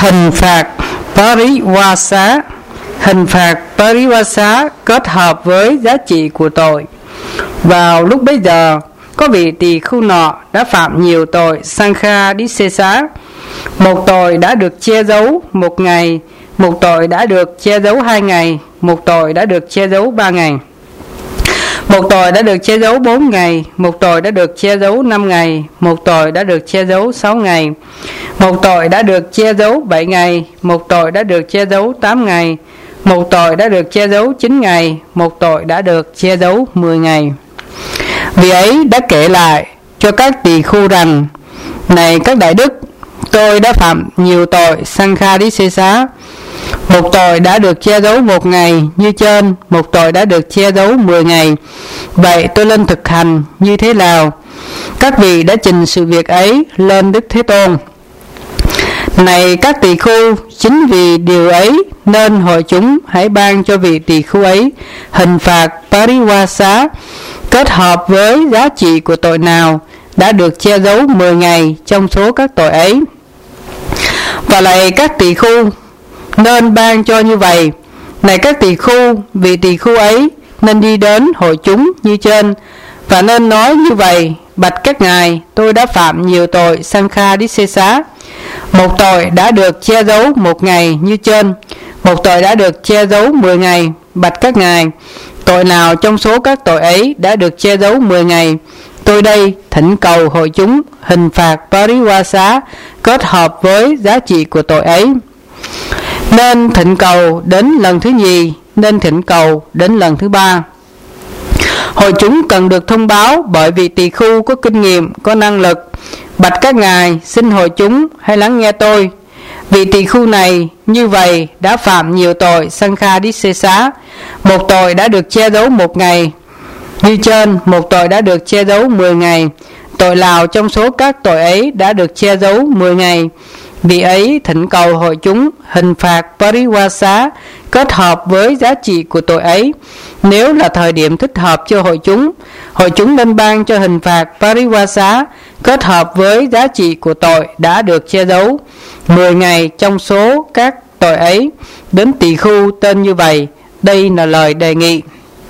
Hình phạt Parivasa. Hình phạt Parivasa kết hợp với giá trị của tội. Vào lúc bấy giờ, có vị tỳ khưu nọ đã phạm nhiều tội Sankhadisesa. Một tội đã được che giấu 1 ngày, một tội đã được che giấu 2 ngày, một tội đã được che giấu 3 ngày, một tội đã được che giấu 4 ngày, một tội đã được che giấu 5 ngày, một tội đã được che giấu 6 ngày, một tội đã được che giấu 7 ngày, một tội đã được che giấu 8 ngày, một tội đã được che giấu 9 ngày, một tội đã được che giấu 10 ngày. Vì ấy đã kể lại cho các tỳ khưu rằng: này các đại đức, tôi đã phạm nhiều tội Sankhadisesa. Một tội đã được che giấu 1 ngày như trên, một tội đã được che giấu 10 ngày. Vậy tôi lên thực hành như thế nào? Các vị đã trình sự việc ấy lên Đức Thế Tôn. Này các tỳ khưu, chính vì điều ấy nên hội chúng hãy ban cho vị tỳ khưu ấy hình phạt Parivasa kết hợp với giá trị của tội nào đã được che giấu 10 ngày trong số các tội ấy. Và lại các tỳ khưu nên ban cho như vậy. Này các tỳ khưu, vị tỳ khưu ấy nên đi đến hội chúng như trên và nên nói như vậy: bạch các ngài, tôi đã phạm nhiều tội Sankhadisesa. Một tội đã được che giấu 1 ngày như trên, một tội đã được che giấu 10 ngày. Bạch các ngài, tội nào trong số các tội ấy đã được che giấu 10 ngày? Tôi đây thỉnh cầu hội chúng hình phạt Parivasa kết hợp với giá trị của tội ấy. Nên thỉnh cầu đến lần thứ nhì, nên thỉnh cầu đến lần thứ 3. Hội chúng cần được thông báo bởi vị tỳ khưu có kinh nghiệm, có năng lực. Bạch các ngài, xin hội chúng hãy lắng nghe tôi. Vị tỳ khưu này như vậy đã phạm nhiều tội Sankhadisesa. Một tội đã được che giấu 1 ngày như trên, một tội đã được che giấu 10 ngày. Tội nào trong số các tội ấy đã được che giấu 10 ngày? Vì ấy thỉnh cầu hội chúng hình phạt Parivasa kết hợp với giá trị của tội ấy. Nếu là thời điểm thích hợp cho hội chúng nên ban cho hình phạt Parivasa kết hợp với giá trị của tội đã được che giấu 10 ngày trong số các tội ấy đến tỳ khưu tên như vậy. Đây là lời đề nghị.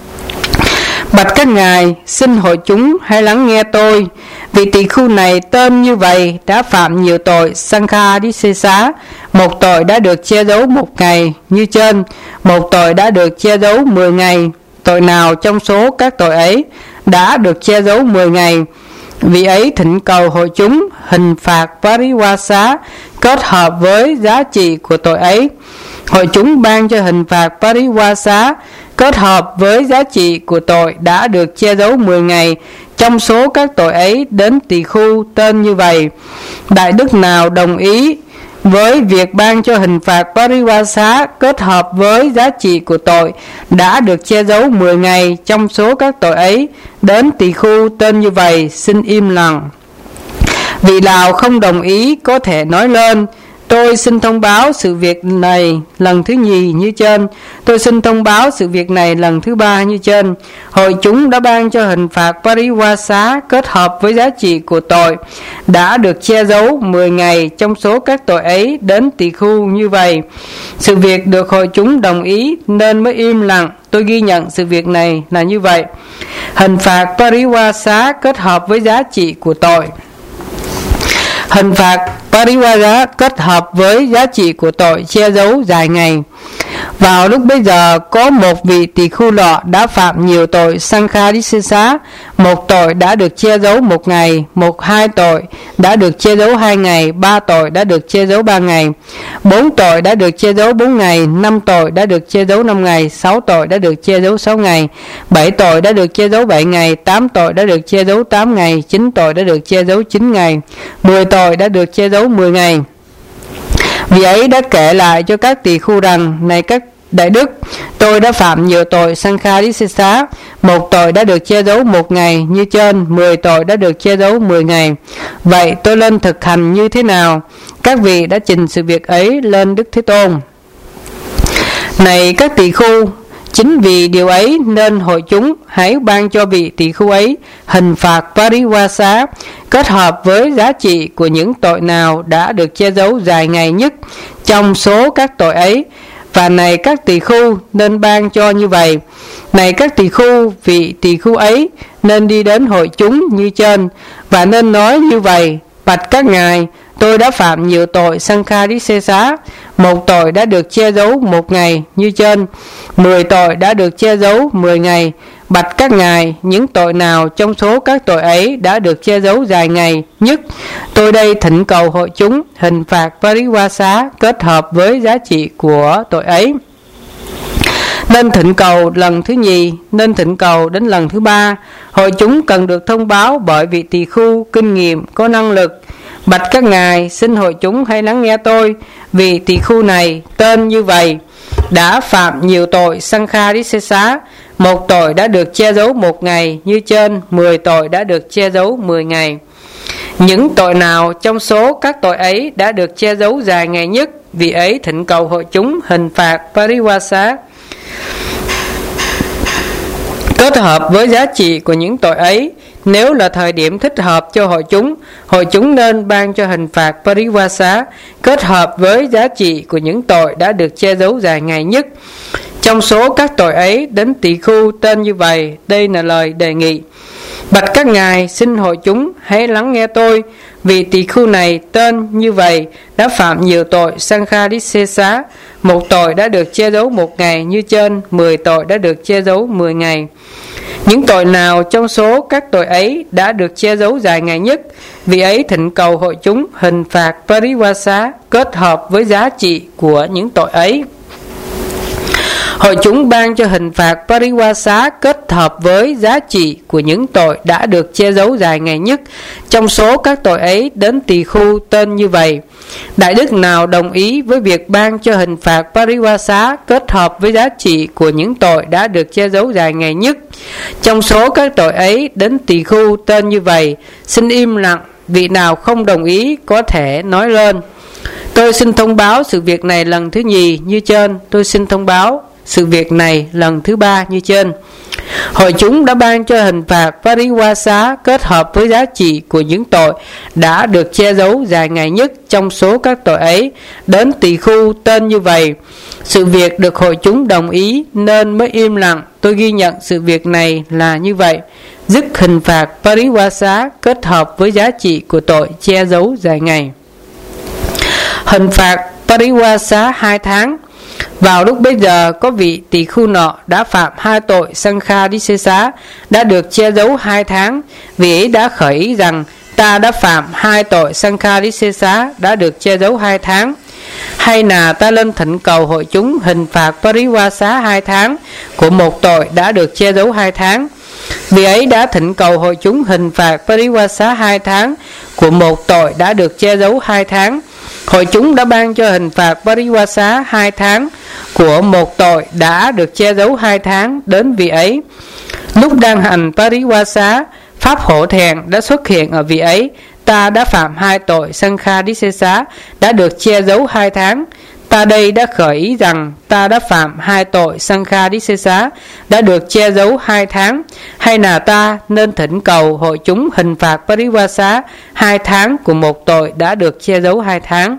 Bạch các ngài, xin hội chúng hãy lắng nghe tôi. Vị tỳ khưu này tên như vậy đã phạm nhiều tội Sankhadisesa. Một tội đã được che giấu 1 ngày như trên, một tội đã được che giấu 10 ngày. Tội nào trong số các tội ấy đã được che giấu 10 ngày? Vì ấy thỉnh cầu hội chúng hình phạt Parivasa kết hợp với giá trị của tội ấy. Hội chúng ban cho hình phạt Parivasa kết hợp với giá trị của tội đã được che giấu 10 ngày trong số các tội ấy đến tỳ khưu tên như vậy. Đại đức nào đồng ý với việc ban cho hình phạt Parivasa kết hợp với giá trị của tội đã được che giấu 10 ngày trong số các tội ấy đến tỳ khưu tên như vậy, xin im lặng. Vị nào không đồng ý có thể nói lên: tôi xin thông báo sự việc này lần thứ nhì như trên, tôi xin thông báo sự việc này lần thứ 3 như trên. Hội chúng đã ban cho hình phạt Parivasa kết hợp với giá trị của tội đã được che giấu 10 ngày trong số các tội ấy đến tỳ khưu như vậy. Sự việc được hội chúng đồng ý nên mới im lặng. Tôi ghi nhận sự việc này là như vậy. Hình phạt Parivasa kết hợp với giá trị của tội. Hình phạt Parivasa kết hợp với giá trị của tội che giấu dài ngày. Vào lúc bấy giờ có một vị tỳ khưu nọ đã phạm nhiều tội Sankhadisesa. Một tội đã được che giấu 1 ngày, 2 tội đã được che giấu 2 ngày, 3 tội đã được che giấu 3 ngày, 4 tội đã được che giấu 4 ngày, 5 tội đã được che giấu 5 ngày, 6 tội đã được che giấu 6 ngày, 7 tội đã được che giấu 7 ngày, 8 tội đã được che giấu 8 ngày, 9 tội đã được che giấu 9 ngày, 10 tội đã được che giấu 10 ngày. Vì ấy đã kể lại cho các tỳ khưu rằng: này các đại đức, tôi đã phạm nhiều tội Sankhadisesa. Một tội đã được che giấu 1 ngày như trên, 10 tội đã được che giấu 10 ngày. Vậy tôi lên thực hành như thế nào? Các vị đã trình sự việc ấy lên Đức Thế Tôn. Này các tỳ khưu, chính vì điều ấy nên hội chúng hãy ban cho vị tỳ khưu ấy hình phạt Parivasa kết hợp với giá trị của những tội nào đã được che giấu dài ngày nhất trong số các tội ấy. Và này các tỳ khưu, nên ban cho như vậy. Này các tỳ khưu, vị tỳ khưu ấy nên đi đến hội chúng như trên, và nên nói như vậy: bạch các ngài, tôi đã phạm nhiều tội Sanghadisesa. 1 tội đã được che giấu 1 ngày như trên, 10 tội đã được che giấu 10 ngày. Bạch các ngài, những tội nào trong số các tội ấy đã được che giấu dài ngày nhất? Tôi đây thỉnh cầu hội chúng hình phạt Parivasa kết hợp với giá trị của tội ấy. Nên thỉnh cầu lần thứ nhì, nên thỉnh cầu đến lần thứ 3. Hội chúng cần được thông báo bởi vị tỳ khưu kinh nghiệm có năng lực: bạch các ngài, xin hội chúng hãy lắng nghe tôi. Vị tỳ khưu này tên như vậy đã phạm nhiều tội Sanghadisesa. 1 tội đã được che giấu 1 ngày như trên, 10 tội đã được che giấu 10 ngày. Những tội nào trong số các tội ấy đã được che giấu dài ngày nhất? Vị ấy thỉnh cầu hội chúng hình phạt Parivasa kết hợp với giá trị của những tội ấy. Nếu là thời điểm thích hợp cho hội chúng nên ban cho hình phạt Parivasa kết hợp với giá trị của những tội đã được che giấu dài ngày nhất. Trong số các tội ấy, đến tỳ khưu tên như vậy. Đây là lời đề nghị: bạch các ngài, xin hội chúng hãy lắng nghe tôi. Vì tỳ khưu này tên như vậy đã phạm nhiều tội Sanghadisesa. 1 tội đã được che giấu 1 ngày như trên, 10 tội đã được che giấu 10 ngày. Những tội nào trong số các tội ấy đã được che giấu dài ngày nhất? Vì ấy thỉnh cầu hội chúng hình phạt Parivasa kết hợp với giá trị của những tội ấy. Hội chúng ban cho hình phạt Parivasa kết hợp với giá trị của những tội đã được che giấu dài ngày nhất. Trong số các tội ấy, đến tỳ khưu tên như vậy. Đại đức nào đồng ý với việc ban cho hình phạt Parivasa kết hợp với giá trị của những tội đã được che giấu dài ngày nhất? Trong số các tội ấy, đến tỳ khưu tên như vậy. Xin im lặng. Vị nào không đồng ý có thể nói lên. Tôi xin thông báo sự việc này lần thứ nhì như trên. Tôi xin thông báo sự việc này lần thứ 3 như trên. Hội chúng đã ban cho hình phạt Parivasa kết hợp với giá trị của những tội đã được che giấu dài ngày nhất. Trong số các tội ấy, đến tỳ khưu tên như vậy. Sự việc được hội chúng đồng ý nên mới im lặng. Tôi ghi nhận sự việc này là như vậy. Dứt hình phạt Parivasa kết hợp với giá trị của tội che giấu dài ngày. Hình phạt Parivasa 2 tháng. Vào lúc bấy giờ, có vị tỳ khưu nọ đã phạm 2 tội Sanghadisesa đã được che giấu 2 tháng. Vị ấy đã khởi ý rằng: ta đã phạm 2 tội Sanghadisesa đã được che giấu 2 tháng. Hay là ta lên thỉnh cầu hội chúng hình phạt Parivasa 2 tháng của 1 tội đã được che giấu 2 tháng. Vị ấy đã thỉnh cầu hội chúng hình phạt Parivasa 2 tháng của 1 tội đã được che giấu 2 tháng. Hội chúng đã ban cho hình phạt Parivasa 2 tháng của 1 tội đã được che giấu 2 tháng đến vị ấy. Lúc đang hành Parivasa, pháp hộ thẹn đã xuất hiện ở vị ấy. Ta đã phạm 2 tội Sanghadisesa đã được che giấu 2 tháng. Ta đây đã khởi ý rằng ta đã phạm 2 tội Sanghadisesa đã được che giấu 2 tháng. Hay là ta nên thỉnh cầu hội chúng hình phạt Parivasa 2 tháng của 1 tội đã được che giấu 2 tháng.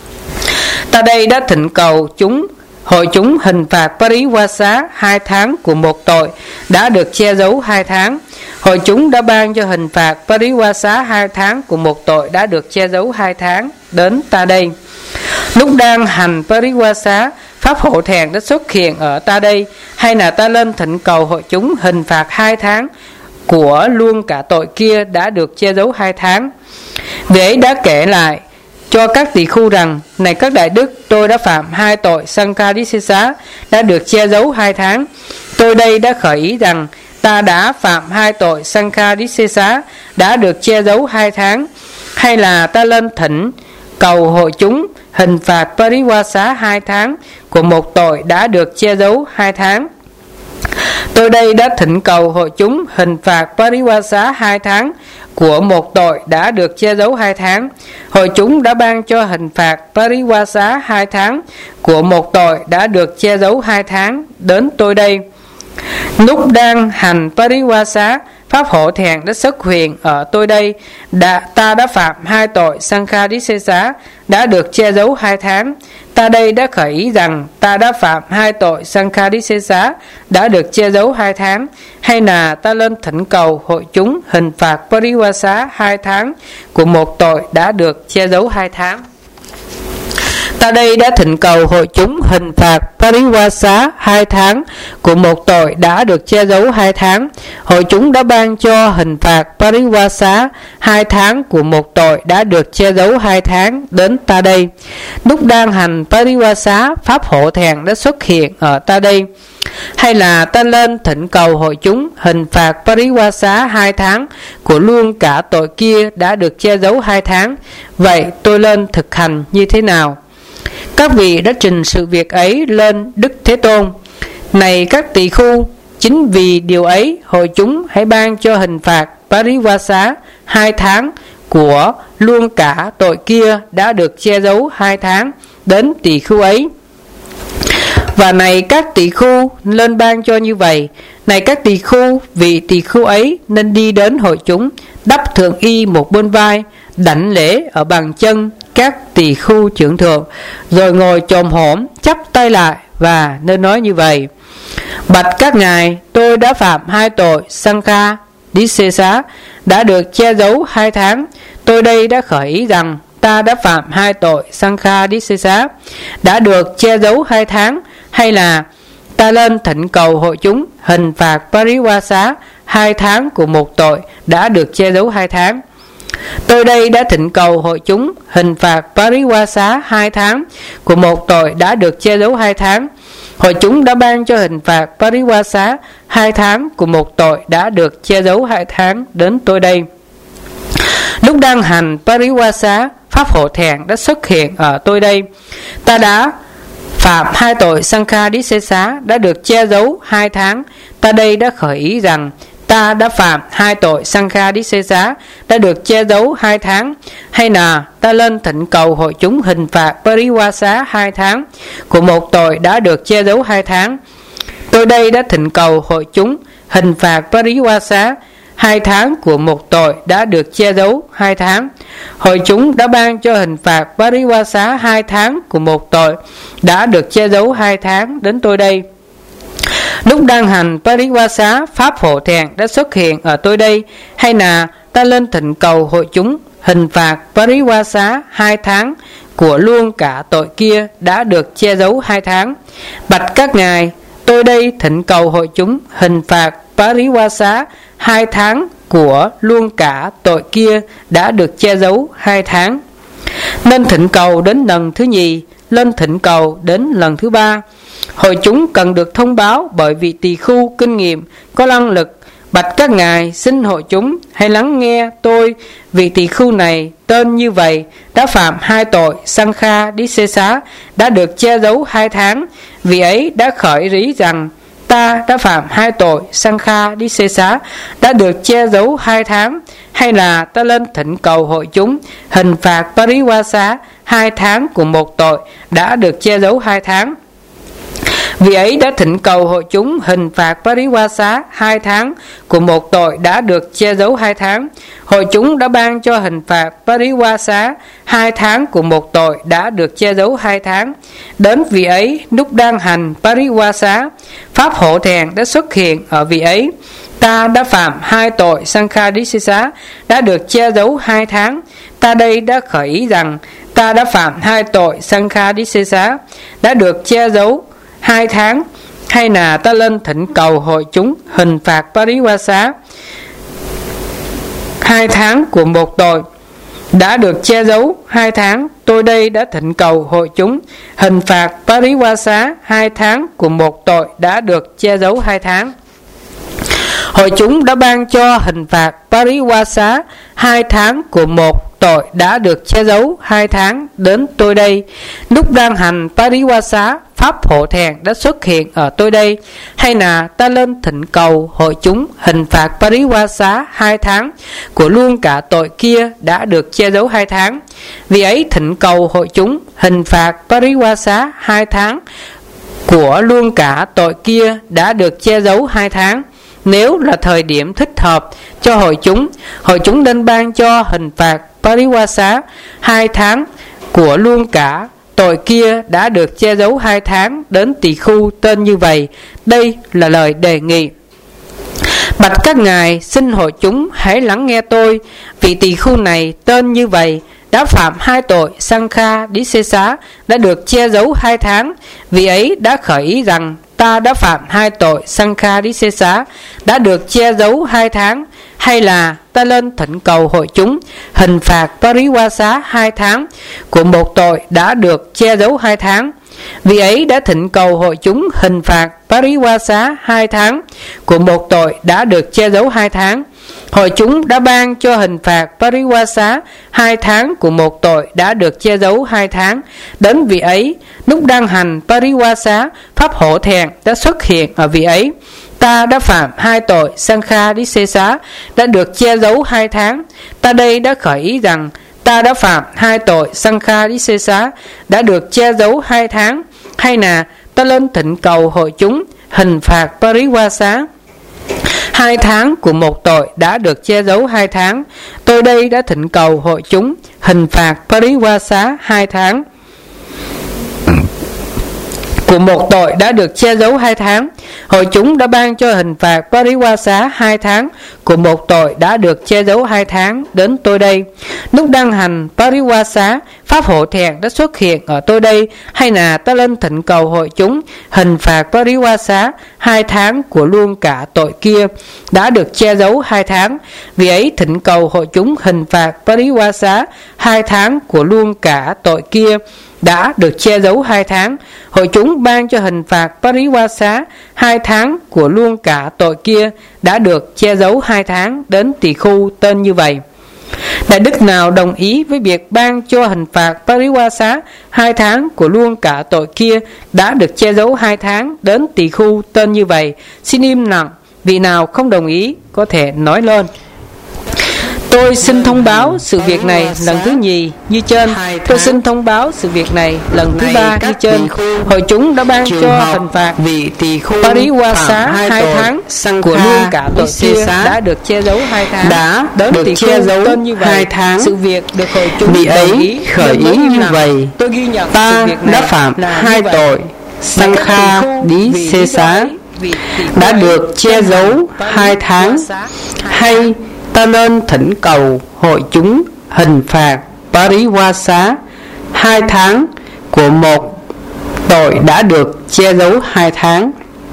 Ta đây đã thỉnh cầu hội chúng hình phạt Parivasa 2 tháng của 1 tội đã được che giấu 2 tháng. Hội chúng đã ban cho hình phạt Parivasa 2 tháng của 1 tội đã được che giấu 2 tháng đến ta đây. Lúc đang hành Parivasa, pháp hộ thẹn đã xuất hiện ở ta đây. Hay là ta lên thỉnh cầu hội chúng hình phạt 2 tháng của luôn cả tội kia đã được che giấu 2 tháng. Vị ấy đã kể lại cho các tỳ khưu rằng: này các đại đức, tôi đã phạm 2 tội Sanghadisesa đã được che giấu 2 tháng. Tôi đây đã khởi ý rằng ta đã phạm 2 tội Sanghadisesa đã được che giấu 2 tháng. Hay là ta lên thỉnh cầu hội chúng hình phạt Parivasa 2 tháng của 1 tội đã được che giấu 2 tháng. Tôi đây đã thỉnh cầu hội chúng hình phạt Parivasa 2 tháng của 1 tội đã được che giấu 2 tháng. Hội chúng đã ban cho hình phạt Parivasa 2 tháng của 1 tội đã được che giấu 2 tháng đến tôi đây. Lúc đang hành Parivasa, pháp hộ thẹn đã xuất hiện ở tôi đây. Ta đã phạm 2 tội Sanghadisesa đã được che giấu 2 tháng. ta đây đã khởi ý rằng ta đã phạm hai tội Sanghadisesa đã được che giấu 2 tháng, hay là ta lên thỉnh cầu hội chúng hình phạt Parivasa 2 tháng của một tội đã được che giấu 2 tháng. Ta đây đã thỉnh cầu hội chúng hình phạt Parivasa 2 tháng của một tội đã được che giấu 2 tháng. Hội chúng đã ban cho hình phạt Parivasa 2 tháng của một tội đã được che giấu 2 tháng đến ta đây. Lúc đang hành Parivasa, pháp hộ thẹn đã xuất hiện ở ta đây. Hay là ta lên thỉnh cầu hội chúng hình phạt Parivasa 2 tháng của luôn cả tội kia đã được che giấu 2 tháng. Vậy tôi lên thực hành như thế nào? Các vị đã trình sự việc ấy lên Đức Thế Tôn. Này các tỳ khu, chính vì điều ấy hội chúng hãy ban cho hình phạt Parivasa 2 tháng của luôn cả tội kia đã được che giấu 2 tháng đến tỳ khu ấy. Và này các tỳ khu lên ban cho như vậy. Này các tỳ khu, vị tỳ khu ấy nên đi đến hội chúng, đắp thượng y một bên vai, đảnh lễ ở bàn chân các tỳ khu trưởng thượng, rồi ngồi chồm hổm chắp tay lại và nên nói như vậy: bạch các ngài, tôi đã phạm 2 tội Sanghadisesa đã được che giấu 2 tháng. Tôi đây đã khởi ý rằng ta đã phạm 2 tội Sanghadisesa đã được che giấu 2 tháng, hay là ta lên thỉnh cầu hội chúng hình phạt Parivasa 2 tháng của một tội đã được che giấu 2 tháng. Tôi đây đã thỉnh cầu hội chúng hình phạt Parivasa 2 tháng của một tội đã được che giấu 2 tháng. Hội chúng đã ban cho hình phạt Parivasa 2 tháng của một tội đã được che giấu 2 tháng đến tôi đây. Lúc đang hành Parivasa, pháp hộ thẹn đã xuất hiện ở tôi đây. Ta đã phạm 2 tội Sanghadisesa đã được che giấu 2 tháng. Ta đây đã khởi ý rằng ta đã phạm 2 tội Sanghadisesa đã được che giấu 2 tháng, hay là ta lên thỉnh cầu hội chúng hình phạt Parivasa 2 tháng của một tội đã được che giấu 2 tháng. Tôi đây đã thỉnh cầu hội chúng hình phạt Parivasa 2 tháng của một tội đã được che giấu 2 tháng. Hội chúng đã ban cho hình phạt Parivasa 2 tháng của một tội đã được che giấu 2 tháng đến tôi đây. Lúc đang hành Parivasa, pháp hộ thẹn đã xuất hiện ở tôi đây, hay là ta lên thỉnh cầu hội chúng hình phạt Parivasa 2 tháng của luôn cả tội kia đã được che giấu 2 tháng. Bạch các ngài, tôi đây thỉnh cầu hội chúng hình phạt Parivasa 2 tháng của luôn cả tội kia đã được che giấu 2 tháng. Nên thỉnh cầu đến lần thứ nhì, lên thỉnh cầu đến lần thứ 3. Hội chúng cần được thông báo bởi vị tỳ khu kinh nghiệm có năng lực. Bạch các ngài, xin hội chúng hãy lắng nghe tôi. Vị tỳ khu này tên như vậy đã phạm 2 tội Sanghadisesa đã được che giấu 2 tháng. Vị ấy đã khởi ý rằng ta đã phạm 2 tội Sanghadisesa đã được che giấu 2 tháng, hay là ta lên thỉnh cầu hội chúng hình phạt Parivasa 2 tháng của một tội đã được che giấu 2 tháng. Vì ấy đã thỉnh cầu hội chúng hình phạt Parivasa 2 tháng của một tội đã được che giấu 2 tháng. Hội chúng đã ban cho hình phạt Parivasa 2 tháng của một tội đã được che giấu 2 tháng. Đến vị ấy, lúc đang hành Parivasa, pháp hộ thẹn đã xuất hiện ở vị ấy. Ta đã phạm 2 tội Sanghadisesa đã được che giấu 2 tháng. Ta đây đã khởi ý rằng ta đã phạm 2 tội Sanghadisesa đã được che giấu 2 tháng, hay là ta lên thỉnh cầu hội chúng hình phạt Parivasa 2 tháng của một tội đã được che giấu 2 tháng. Tôi đây đã thỉnh cầu hội chúng hình phạt Parivasa 2 tháng của một tội đã được che giấu 2 tháng. Hội chúng đã ban cho hình phạt Parivasa 2 tháng của một tội đã được che giấu 2 tháng đến tôi đây. Lúc đang hành Parivasa, pháp hộ thẹn đã xuất hiện ở tôi đây, hay là ta lên thỉnh cầu hội chúng hình phạt Parivasa 2 tháng của luôn cả tội kia đã được che giấu 2 tháng. Vì ấy thỉnh cầu hội chúng hình phạt Parivasa 2 tháng của luôn cả tội kia đã được che giấu 2 tháng. Nếu là thời điểm thích hợp cho hội chúng nên ban cho hình phạt Parivasa 2 tháng của luôn cả tội kia đã được che giấu 2 tháng đến tỳ khưu tên như vậy. Đây là lời đề nghị. Bạch các ngài, xin hội chúng hãy lắng nghe tôi. Vị tỳ khưu này tên như vậy đã phạm 2 tội Sankha Disesa đã được che giấu 2 tháng. Vị ấy đã khởi ý rằng ta đã phạm 2 tội Sankha Disesa đã được che giấu 2 tháng, hay là ta lên thỉnh cầu hội chúng hình phạt Pariwasa 2 tháng của một tội đã được che giấu 2 tháng. Vì ấy đã thỉnh cầu hội chúng hình phạt Pariwasa 2 tháng của một tội đã được che giấu 2 tháng. Hội chúng đã ban cho hình phạt Pariwasa 2 tháng của một tội đã được che giấu 2 tháng. Đến vị ấy, lúc đang hành Pariwasa, pháp hổ thẹn đã xuất hiện ở vị ấy. Ta đã phạm 2 tội Sankha Disesa đã được che giấu 2 tháng. Ta đây đã khởi ý rằng ta đã phạm 2 tội Sankha Disesa đã được che giấu 2 tháng, hay là ta lên thỉnh cầu hội chúng hình phạt Pariwasa 2 tháng của một tội đã được che giấu 2 tháng. Tôi đây đã thỉnh cầu hội chúng hình phạt Pariwasa 2 tháng của một tội đã được che giấu 2 tháng. Hội chúng đã ban cho hình phạt Pariwasa 2 tháng của một tội đã được che giấu 2 tháng đến tôi đây. Lúc đang hành Pariwasa, pháp hộ thẹn đã xuất hiện ở tôi đây, hay là ta lên thỉnh cầu hội chúng hình phạt Pariwasa 2 tháng của luôn cả tội kia đã được che giấu 2 tháng. Vì ấy thỉnh cầu hội chúng hình phạt Pariwasa 2 tháng của luôn cả tội kia đã được che giấu 2 tháng. Hội chúng ban cho hình phạt Pariwasa 2 tháng của luôn cả tội kia đã được che giấu 2 tháng đến tỳ khưu tên như vậy. Đại đức nào đồng ý với việc ban cho hình phạt Pariwasa 2 tháng của luôn cả tội kia đã được che giấu 2 tháng đến tỳ khưu tên như vậy? Xin im lặng. Vị nào không đồng ý có thể nói lên. Tôi xin thông báo sự việc này lần thứ nhì như trên. Tôi xin thông báo sự việc này lần thứ ba như trên. Hội chúng đã ban cho hình phạt Pariwasa 2 tháng của luôn cả tội kia đã được che giấu 2 tháng. Đã được che giấu 2 tháng. Sự việc được hội chúng vì ấy khởi ý như vậy. Tôi ghi nhận ta đã phạm 2 tội Sankha Disesa đã được che giấu 2 tháng, hay ta nên thỉnh cầu hội chúng hình phạt Pariwasa 2 tháng của một tội đã được che giấu 2 tháng.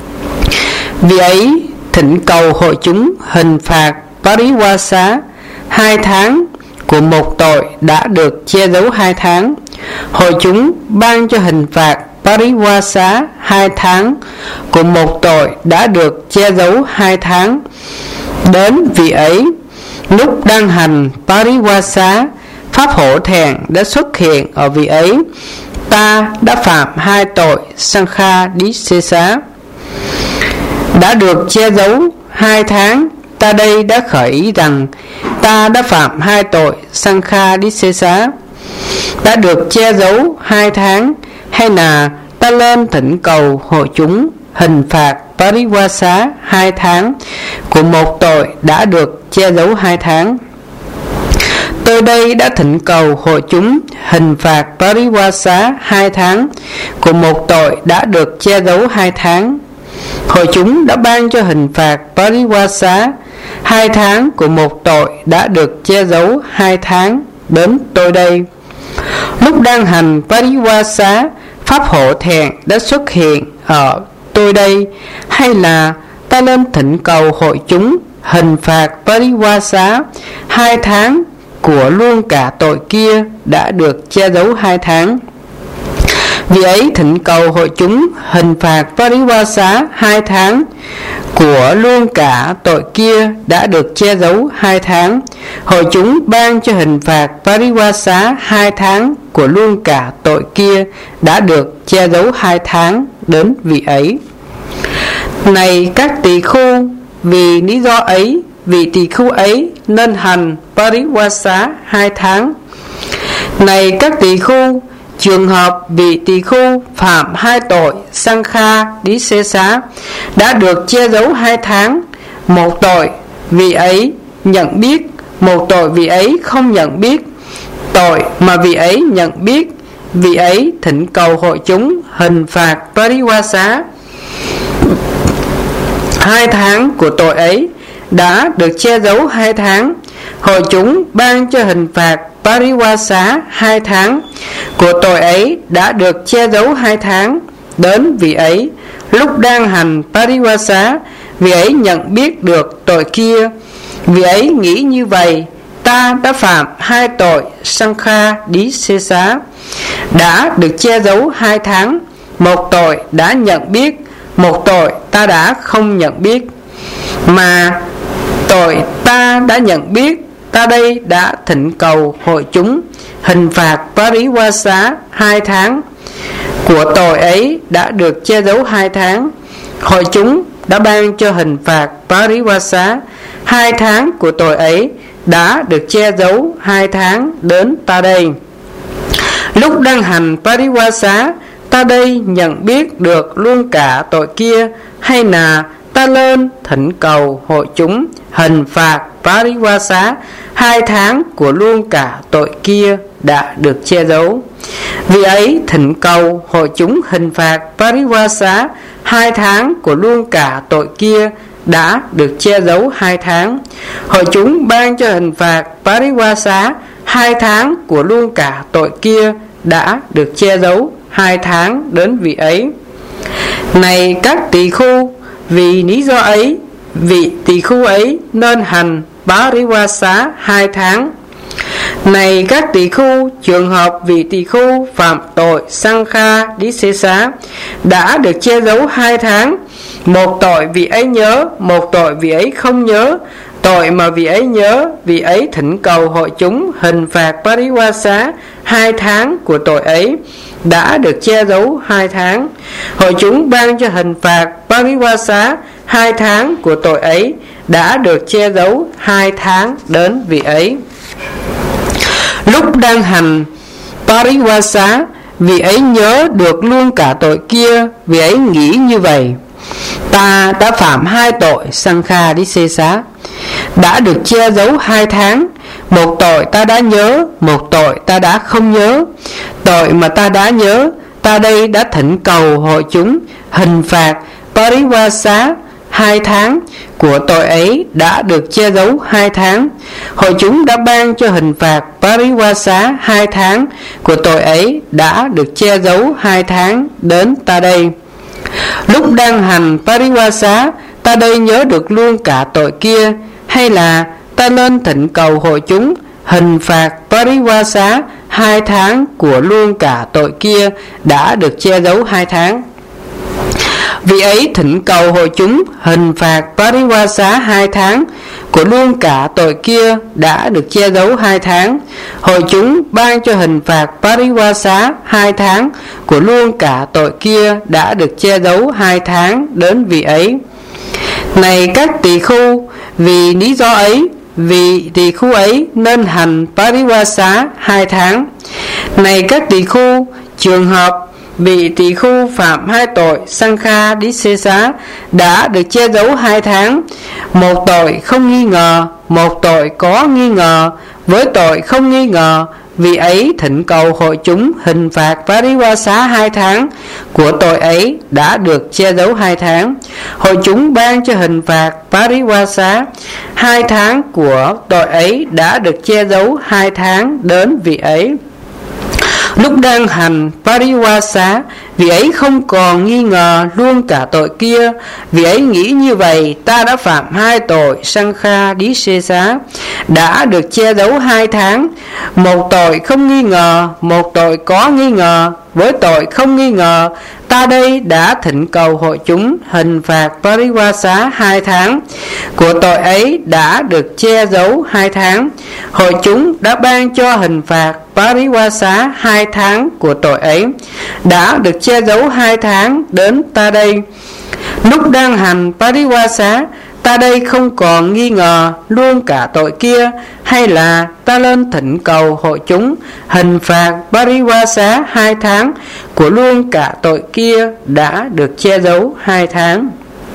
Vì ấy thỉnh cầu hội chúng hình phạt Pariwasa 2 tháng của một tội đã được che giấu 2 tháng. Hội chúng ban cho hình phạt Pariwasa 2 tháng của một tội đã được che giấu 2 tháng. Đến vị ấy, lúc đang hành Pariwasa, pháp hổ thẹn đã xuất hiện ở vị ấy. Ta đã phạm 2 tội Sankha Disesa đã được che giấu 2 tháng. Ta đây đã khởi ý rằng ta đã phạm 2 tội Sankha Disesa đã được che giấu 2 tháng, hay là ta lên thỉnh cầu hội chúng hình phạt Pariwasa 2 tháng của một tội đã được che giấu 2 tháng. Tôi đây đã thỉnh cầu hội chúng hình phạt Pariwasa 2 tháng của một tội đã được che giấu 2 tháng. Hội chúng đã ban cho hình phạt Pariwasa 2 tháng của một tội đã được che giấu 2 tháng đến tôi đây. Lúc đang hành Pariwasa, pháp hộ thẹn đã xuất hiện ở tôi đây, hay là ta nên thỉnh cầu hội chúng hình phạt Pariwasa 2 tháng của luôn cả tội kia đã được che giấu 2 tháng. Vì ấy thỉnh cầu hội chúng hình phạt Pariwasa 2 tháng của luôn cả tội kia đã được che giấu 2 tháng. Hội chúng ban cho hình phạt Pariwasa 2 tháng của luôn cả tội kia đã được che giấu 2 tháng đến vị ấy. Này các tỳ khưu, vì lý do ấy, vị tỳ khưu ấy nên hành Pariwasa 2 tháng. Này các tỳ khưu, trường hợp vị tỳ khưu phạm 2 tội Sankha Disesa đã được che giấu 2 tháng. Một tội vị ấy nhận biết, một tội vị ấy không nhận biết. Tội mà vị ấy nhận biết vị ấy thỉnh cầu hội chúng hình phạt Pariwasa. 2 tháng của tội ấy đã được che giấu 2 tháng. Hội chúng ban cho hình phạt Pariwasa 2 tháng của tội ấy đã được che giấu 2 tháng. Đến vị ấy, lúc đang hành Pariwasa, vị ấy nhận biết được tội kia. Vị ấy nghĩ như vậy: ta đã phạm 2 tội Sankha Disesa, đã được che giấu 2 tháng. Một tội đã nhận biết, một tội ta đã không nhận biết. Mà tội ta đã nhận biết, ta đây đã thỉnh cầu hội chúng hình phạt Pariwasa 2 tháng của tội ấy đã được che giấu 2 tháng. Hội chúng đã ban cho hình phạt Pariwasa 2 tháng của tội ấy đã được che giấu 2 tháng đến ta đây. Lúc đang hành Pariwasa, ta đây nhận biết được luôn cả tội kia, hay là ta lên thỉnh cầu hội chúng hình phạt Pariwasa 2 tháng của luôn cả tội kia đã được che giấu. Vì ấy thỉnh cầu hội chúng hình phạt Pariwasa 2 tháng của luôn cả tội kia đã được che giấu 2 tháng. Hội chúng ban cho hình phạt Pariwasa 2 tháng của luôn cả tội kia đã được che giấu 2 tháng đến vị ấy. Này các tỳ khu, vì lý do ấy, vị tỳ khu ấy nên hành Pariwasa 2 tháng. Này các tỳ khu, trường hợp vị tỳ khu phạm tội Sankha Disesa đã được che giấu 2 tháng. Một tội vị ấy nhớ, một tội vị ấy không nhớ. Tội mà vị ấy nhớ, vị ấy thỉnh cầu hội chúng hình phạt Pariwasa 2 tháng của tội ấy đã được che giấu 2 tháng. Hội chúng ban cho hình phạt Pariwasa 2 tháng của tội ấy đã được che giấu 2 tháng đến vị ấy. Lúc đang hành Pariwasa, vị ấy nhớ được luôn cả tội kia. Vị ấy nghĩ như vậy: ta đã phạm 2 tội Sankha Disesa, đã được che giấu 2 tháng. Một tội ta đã nhớ, một tội ta đã không nhớ. Tội mà ta đã nhớ, ta đây đã thỉnh cầu hội chúng hình phạt Pariwasa 2 tháng của tội ấy đã được che giấu 2 tháng. Hội chúng đã ban cho hình phạt Pariwasa 2 tháng của tội ấy đã được che giấu 2 tháng đến ta đây. Lúc đang hành Pariwasa, ta đây nhớ được luôn cả tội kia, hay là ta nên thỉnh cầu hội chúng hình phạt Pariwasa 2 tháng của luôn cả tội kia đã được che giấu 2 tháng. Vì ấy thỉnh cầu hội chúng hình phạt Pariwasa 2 tháng của luôn cả tội kia đã được che giấu 2 tháng. Hội chúng ban cho hình phạt Pariwasa 2 tháng của luôn cả tội kia đã được che giấu 2 tháng đến vị ấy. Này các tỳ khu, vì lý do ấy, vị tỳ khu ấy nên hành Pariwasa 2 tháng. Này các tỳ khu, trường hợp vị tỳ khu phạm 2 tội Sankha Disesa đã được che giấu 2 tháng. Một tội không nghi ngờ, một tội có nghi ngờ. Với tội không nghi ngờ, vị ấy thỉnh cầu hội chúng hình phạt Pariwasa 2 tháng của tội ấy đã được che giấu 2 tháng. Hội chúng ban cho hình phạt Pariwasa 2 tháng của tội ấy đã được che giấu 2 tháng đến vị ấy. Lúc đang hành Pariwasa, vị ấy không còn nghi ngờ luôn cả tội kia. Vị ấy nghĩ như vậy: ta đã phạm 2 tội Sankha Disesa đã được che giấu 2 tháng. Một tội không nghi ngờ, một tội có nghi ngờ. Với tội không nghi ngờ, ta đây đã thỉnh cầu hội chúng hình phạt Pariwasa 2 tháng của tội ấy đã được che giấu 2 tháng. Hội chúng đã ban cho hình phạt Pariwasa 2 tháng của tội ấy đã được che giấu 2 tháng đến ta đây. Lúc đang hành Pariwasa, ta đây không còn nghi ngờ luôn cả tội kia, hay là ta lên thỉnh cầu hội chúng hình phạt Pariwasa 2 tháng của luôn cả tội kia đã được che giấu 2 tháng.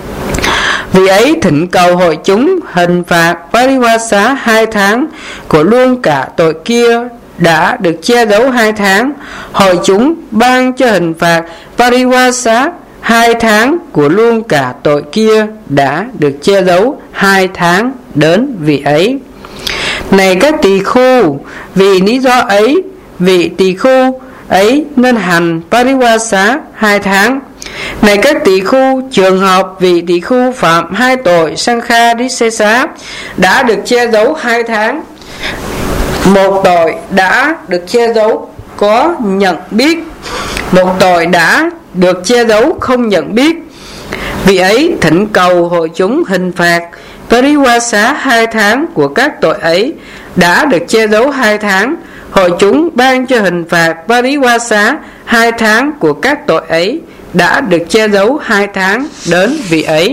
Vì ấy thỉnh cầu hội chúng hình phạt Pariwasa 2 tháng của luôn cả tội kia đã được che giấu 2 tháng, hội chúng ban cho hình phạt Pariwasa 2 tháng của luôn cả tội kia đã được che giấu 2 tháng đến vị ấy. Này các tỳ khu, vì lý do ấy, vị tỳ khu ấy nên hành Pariwasa 2 tháng. Này các tỳ khu, trường hợp vị tỳ khu phạm 2 tội Sankha Disesa đã được che giấu 2 tháng. Một tội đã được che giấu có nhận biết, một tội đã được che giấu không nhận biết. Vì ấy thỉnh cầu hội chúng hình phạt Pariwasa 2 tháng của các tội ấy đã được che giấu 2 tháng. Hội chúng ban cho hình phạt Pariwasa 2 tháng của các tội ấy đã được che giấu 2 tháng đến vị ấy.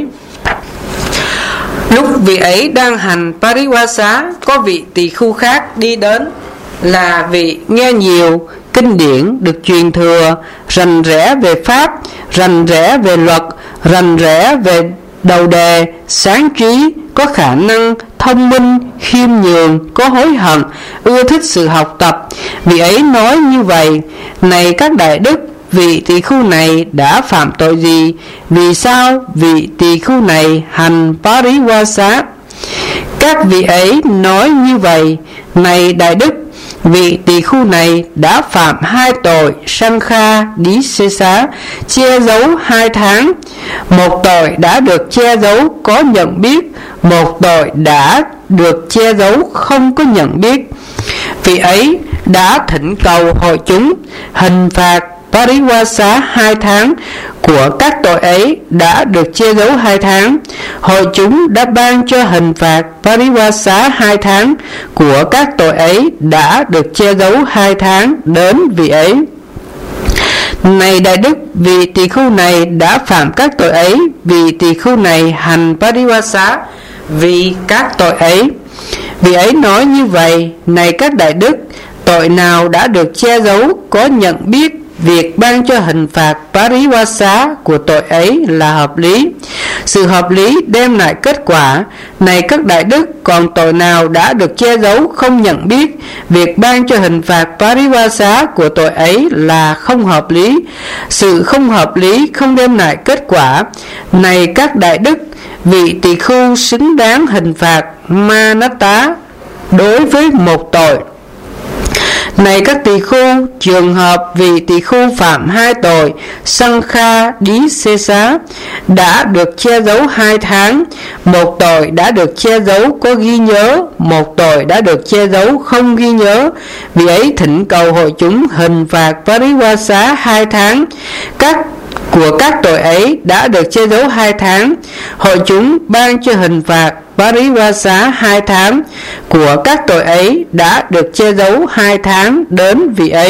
Lúc vị ấy đang hành Pariwasa, có vị tỳ khu khác đi đến, là vị nghe nhiều kinh điển được truyền thừa, rành rẽ về pháp, rành rẽ về luật, rành rẽ về đầu đề, sáng trí, có khả năng, thông minh, khiêm nhường, có hối hận, ưa thích sự học tập. Vị ấy nói như vậy: này các đại đức, vị tỳ khu này đã phạm tội gì? Vì sao vị tỳ khu này hành Pariwasa? Các vị ấy nói như vậy: này đại đức, vị tỳ khu này đã phạm 2 tội Sankha Disesa, che giấu 2 tháng. Một tội đã được che giấu có nhận biết, một tội đã được che giấu không có nhận biết. Vị ấy đã thỉnh cầu hội chúng hình phạt Pariwasa 2 tháng của các tội ấy đã được che giấu 2 tháng. Hội chúng đã ban cho hình phạt Pariwasa 2 tháng của các tội ấy đã được che giấu 2 tháng đến vị ấy. Này đại đức, vị tỳ khu này đã phạm các tội ấy, vị tỳ khu này hành Pariwasa vì các tội ấy. Vị ấy nói như vậy: này các đại đức, tội nào đã được che giấu có nhận biết, việc ban cho hình phạt Pariwasa của tội ấy là hợp lý. Sự hợp lý đem lại kết quả. Này các đại đức, còn tội nào đã được che giấu không nhận biết, việc ban cho hình phạt Pariwasa của tội ấy là không hợp lý. Sự không hợp lý không đem lại kết quả. Này các đại đức, vị tỳ khu xứng đáng hình phạt Manata đối với một tội. Này các tỳ khu, trường hợp vị tỳ khu phạm 2 tội Sankha Disesa đã được che giấu 2 tháng. Một tội đã được che giấu có ghi nhớ, một tội đã được che giấu không ghi nhớ. Vì ấy thỉnh cầu hội chúng hình phạt Pariwasa 2 tháng của các tội ấy đã được che giấu 2 tháng. Hội chúng ban cho hình phạt Pariwasa 2 tháng của các tội ấy đã được che giấu 2 tháng đến vị ấy.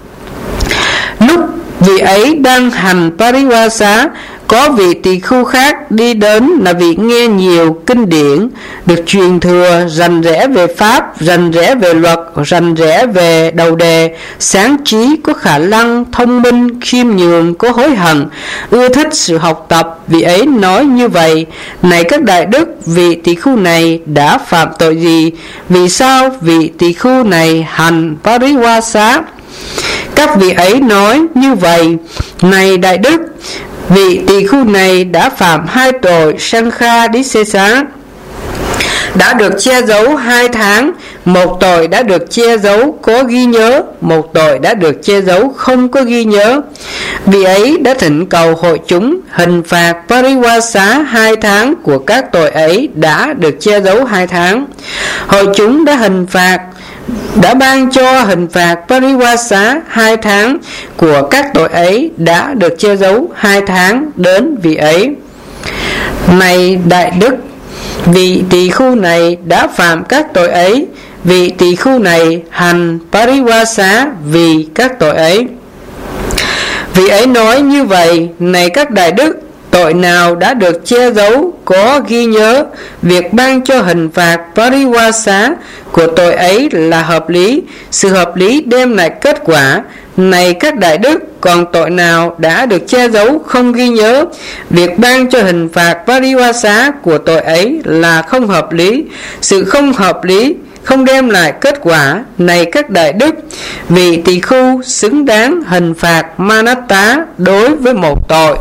Lúc vị ấy đang hành Pariwasa, có vị tỳ khu khác đi đến, là vị nghe nhiều kinh điển được truyền thừa, rành rẽ về pháp, rành rẽ về luật, rành rẽ về đầu đề, sáng trí, có khả năng, thông minh, khiêm nhường, có hối hận, ưa thích sự học tập. Vị ấy nói như vậy: này các đại đức, vị tỳ khu này đã phạm tội gì? Vì sao vị tỳ khu này hành Pariwasa? Các vị ấy nói như vậy: này đại đức, vị tỳ khu này đã phạm 2 tội Sankha Disesa đã được che giấu 2 tháng. Một tội đã được che giấu có ghi nhớ, một tội đã được che giấu không có ghi nhớ. Vị ấy đã thỉnh cầu hội chúng hình phạt Pariwasa 2 tháng của các tội ấy đã được che giấu 2 tháng. Hội chúng đã ban cho hình phạt Pariwasa 2 tháng của các tội ấy đã được che giấu 2 tháng đến vị ấy. Này đại đức, vị tỳ khu này đã phạm các tội ấy, vị tỳ khu này hành Pariwasa vì các tội ấy. Vị ấy nói như vậy: này các đại đức, tội nào đã được che giấu có ghi nhớ, việc ban cho hình phạt Pariwasa của tội ấy là hợp lý. Sự hợp lý đem lại kết quả. Này các đại đức, còn tội nào đã được che giấu không ghi nhớ, việc ban cho hình phạt Pariwasa của tội ấy là không hợp lý. Sự không hợp lý không đem lại kết quả. Này các đại đức, vị tỳ khưu xứng đáng hình phạt Manatta đối với một tội.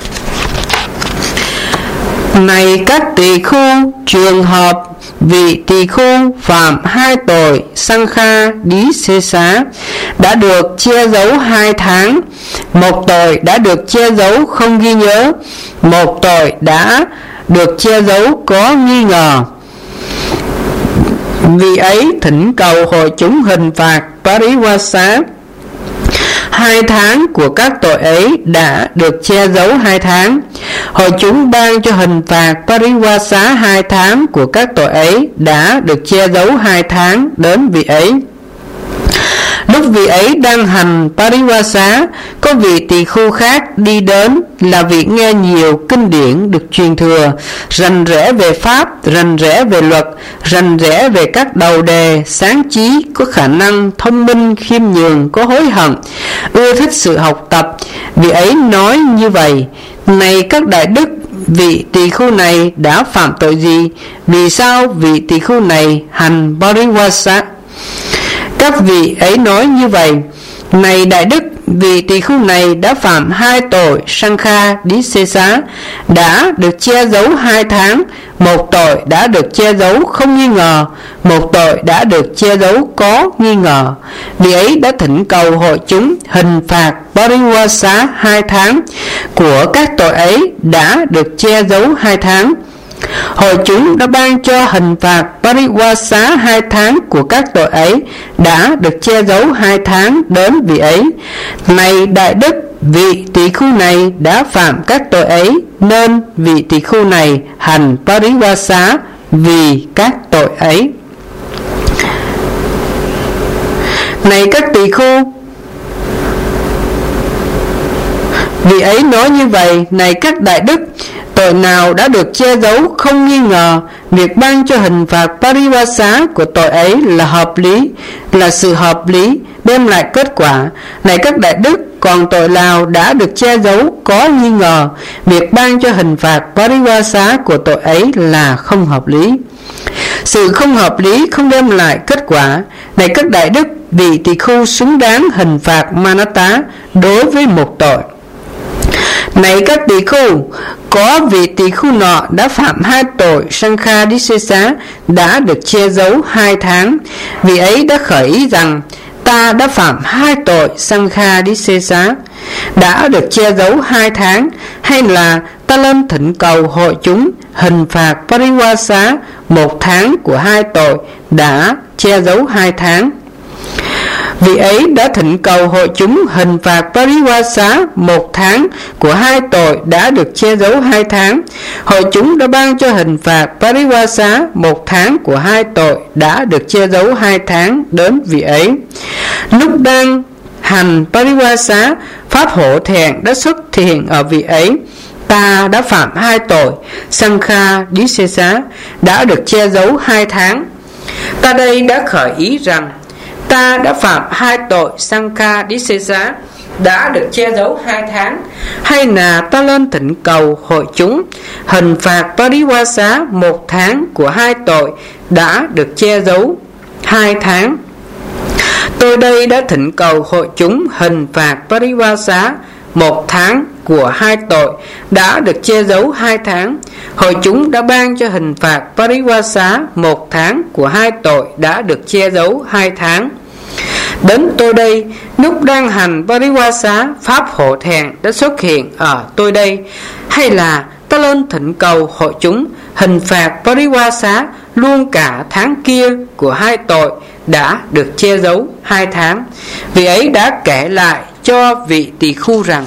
Này các tỳ khưu, trường hợp vị tỳ khưu phạm 2 tội Sankha Đí Xê Xá đã được che giấu 2 tháng. Một tội đã được che giấu không ghi nhớ, một tội đã được che giấu có nghi ngờ. Vì ấy thỉnh cầu hội chúng hình phạt Parivasa. 2 tháng của các tội ấy đã được che giấu 2 tháng. Hội chúng ban cho hình phạt Parivasa 2 tháng của các tội ấy đã được che giấu 2 tháng đến vị ấy. Lúc vị ấy đang hành Parivasa, có vị tỳ khưu khác đi đến, là vị nghe nhiều kinh điển được truyền thừa, rành rẽ về pháp, rành rẽ về luật, rành rẽ về các đầu đề, sáng trí, có khả năng, thông minh, khiêm nhường, có hối hận, ưa thích sự học tập. Vị ấy nói như vậy: này các đại đức, vị tỳ khưu này đã phạm tội gì? Vì sao vị tỳ khưu này hành Parivasa? Các vị ấy nói như vậy: này đại đức, vị tỳ khưu này đã phạm 2 tội Sankha Đí Xê Xá đã được che giấu 2 tháng. Một tội đã được che giấu không nghi ngờ, một tội đã được che giấu có nghi ngờ. Vị ấy đã thỉnh cầu hội chúng hình phạt Parivasa 2 tháng của các tội ấy đã được che giấu 2 tháng. Hội chúng đã ban cho hình phạt Parivasa 2 tháng của các tội ấy đã được che giấu 2 tháng đến vị ấy. Này đại đức, vị tỳ khưu này đã phạm các tội ấy, nên vị tỳ khưu này hành Parivasa vì các tội ấy. Này các tỳ khưu, vị ấy nói như vậy: này các đại đức, tội nào đã được che giấu không nghi ngờ, việc ban cho hình phạt Parivasa của tội ấy là hợp lý, là sự hợp lý, đem lại kết quả. Này các đại đức, còn tội nào đã được che giấu có nghi ngờ, việc ban cho hình phạt Parivasa của tội ấy là không hợp lý. Sự không hợp lý không đem lại kết quả. Này các đại đức, vị tỳ khưu xứng đáng hình phạt Manatta đối với một tội. Này các tỳ khưu, có vị tỳ khưu nọ đã phạm 2 tội Sankha Đí Xê Xá đã được che giấu 2 tháng. Vị ấy đã khởi ý rằng: ta đã phạm 2 tội Sankha Đí Xê Xá đã được che giấu 2 tháng, hay là ta lên thỉnh cầu hội chúng hình phạt Parivasa 1 tháng của 2 tội đã che giấu 2 tháng. Vị ấy đã thỉnh cầu hội chúng hình phạt Parivasa 1 tháng của 2 tội đã được che giấu 2 tháng. Hội chúng đã ban cho hình phạt Parivasa 1 tháng của 2 tội đã được che giấu 2 tháng đến vị ấy. Lúc đang hành Parivasa, pháp hộ thẹn đã xuất hiện ở vị ấy: ta đã phạm 2 tội Sankha Đí Xê Xá đã được che giấu 2 tháng. Ta đây đã khởi ý rằng: ta đã phạm 2 tội Sankha Đí Xê Xá đã được che giấu 2 tháng, hay là ta lên thỉnh cầu hội chúng hình phạt Parivasa 1 tháng của 2 tội đã được che giấu 2 tháng. Tôi đây đã thỉnh cầu hội chúng hình phạt Parivasa 1 tháng của 2 tội đã được che giấu 2 tháng. Hội chúng đã ban cho hình phạt Parivasa 1 tháng của 2 tội đã được che giấu 2 tháng. Đến tôi đây, lúc đang hành Parivasa, pháp hộ thẹn đã xuất hiện ở tôi đây, hay là ta lên thỉnh cầu hội chúng hình phạt Parivasa luôn cả tháng kia của 2 tội đã được che giấu 2 tháng. Vị ấy đã kể lại cho vị tỳ khưu rằng: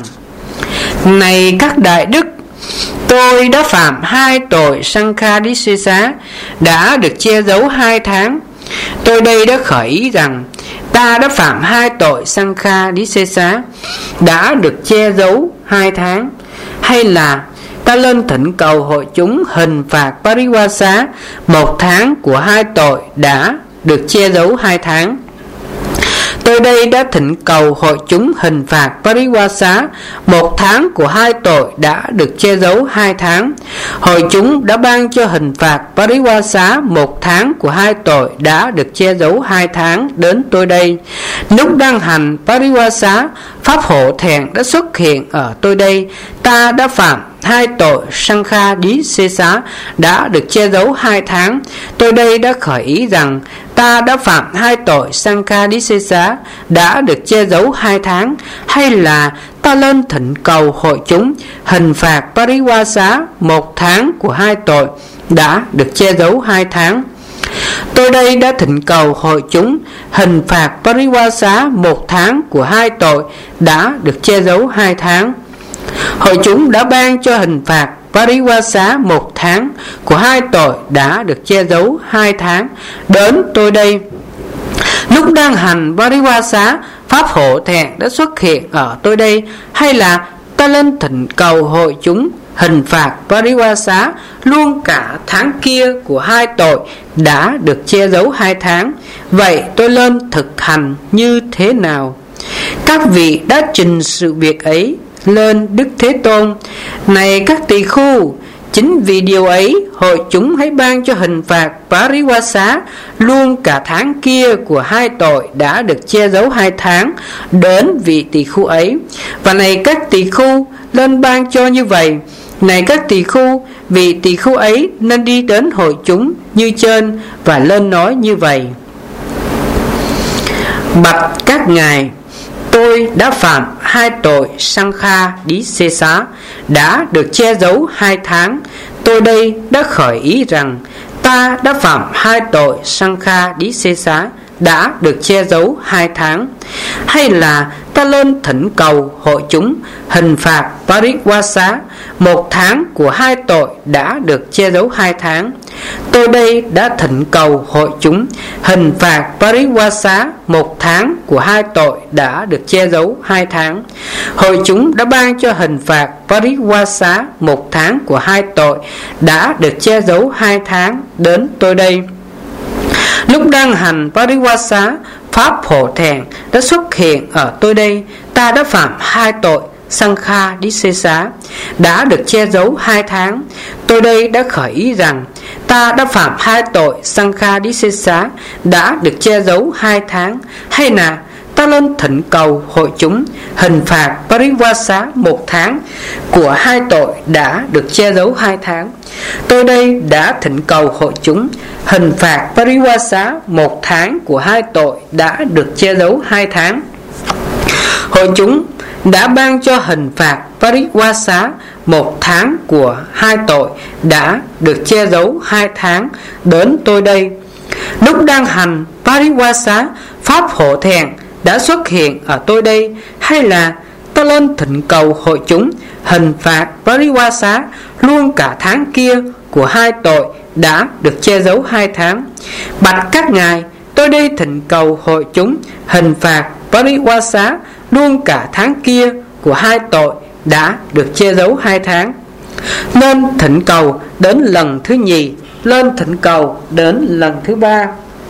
này các đại đức, tôi đã phạm 2 tội Sankha Đí Xê Xá đã được che giấu 2 tháng. Tôi đây đã khởi ý rằng: ta đã phạm 2 tội Sankha Đí Xê Xá đã được che giấu 2 tháng, hay là ta lên thỉnh cầu hội chúng hình phạt Parivasa 1 tháng của 2 tội đã được che giấu 2 tháng. Tôi đây đã thỉnh cầu hội chúng hình phạt Pariwasa 1 tháng của 2 tội đã được che giấu 2 tháng. Hội chúng đã ban cho hình phạt Pariwasa 1 tháng của 2 tội đã được che giấu 2 tháng đến tôi đây. Lúc đang hành Pariwasa, pháp hộ thẹn đã xuất hiện ở tôi đây. Ta đã phạm 2 tội Sankha Đi Xê Xá đã được che giấu 2 tháng. Tôi đây đã khởi ý rằng ta đã phạm 2 tội Sankha Đi Xê Xá đã được che giấu 2 tháng, hay là ta lên thỉnh cầu hội chúng hình phạt Pariwasa 1 tháng của 2 tội đã được che giấu 2 tháng. Tôi đây đã thỉnh cầu hội chúng hình phạt Pariwasa 1 tháng của 2 tội đã được che giấu 2 tháng. Hội chúng đã ban cho hình phạt Pariwasa 1 tháng của 2 tội đã được che giấu 2 tháng đến tôi đây. Lúc đang hành Pariwasa, pháp hộ thẹn đã xuất hiện ở tôi đây, hay là ta lên thỉnh cầu hội chúng hình phạt Pariwasa luôn cả tháng kia của 2 tội đã được che giấu 2 tháng. Vậy tôi lên thực hành như thế nào? Các vị đã trình sự việc ấy lên Đức Thế Tôn: này các tỳ khu, chính vì điều ấy hội chúng hãy ban cho hình phạt Pariwasa luôn cả tháng kia của 2 tội đã được che giấu 2 tháng đến vị tỳ khu ấy. Và này các tỳ khu, lên ban cho như vậy. Này các tỳ khu, vị tỳ khu ấy nên đi đến hội chúng như trên và lên nói như vậy: bạch các ngài, tôi đã phạm 2 tội Sankha Đi Xê Xá đã được che giấu 2 tháng. Tôi đây đã khởi ý rằng ta đã phạm 2 tội Sankha Đi Xê Xá đã được che giấu 2 tháng, hay là ta lên thỉnh cầu hội chúng hình phạt Pariwasa 1 tháng của 2 tội đã được che giấu 2 tháng. Tôi đây đã thỉnh cầu hội chúng hình phạt Pariwasa 1 tháng của 2 tội đã được che giấu 2 tháng. Hội chúng đã ban cho hình phạt Pariwasa 1 tháng của 2 tội đã được che giấu 2 tháng đến tôi đây. Lúc đang hành Pariwasa, pháp hộ thẹn đã xuất hiện ở tôi đây. Ta đã phạm 2 tội Sankha Đi Xê Xá đã được che giấu 2 tháng. Tôi đây đã khởi ý rằng ta đã phạm 2 tội Sankha Đi Xê Xá đã được che giấu 2 tháng, hay là ta lên thỉnh cầu hội chúng hình phạt Pariwasa 1 tháng của 2 tội đã được che giấu 2 tháng. Tôi đây đã thỉnh cầu hội chúng hình phạt Pariwasa 1 tháng của 2 tội đã được che giấu 2 tháng. Hội chúng đã ban cho hình phạt Pariwasa 1 tháng của 2 tội đã được che giấu 2 tháng đến tôi đây. Lúc đang hành Pariwasa, pháp hộ thẹn đã xuất hiện ở tôi đây, hay là ta lên thỉnh cầu hội chúng hình phạt Pariwasa luôn cả tháng kia của 2 tội đã được che giấu 2 tháng? Bạch các ngài, tôi đây thỉnh cầu hội chúng hình phạt Pariwasa luôn cả tháng kia của 2 tội đã được che giấu 2 tháng. Nên thỉnh cầu đến lần thứ nhì, lên thỉnh cầu đến lần thứ 3.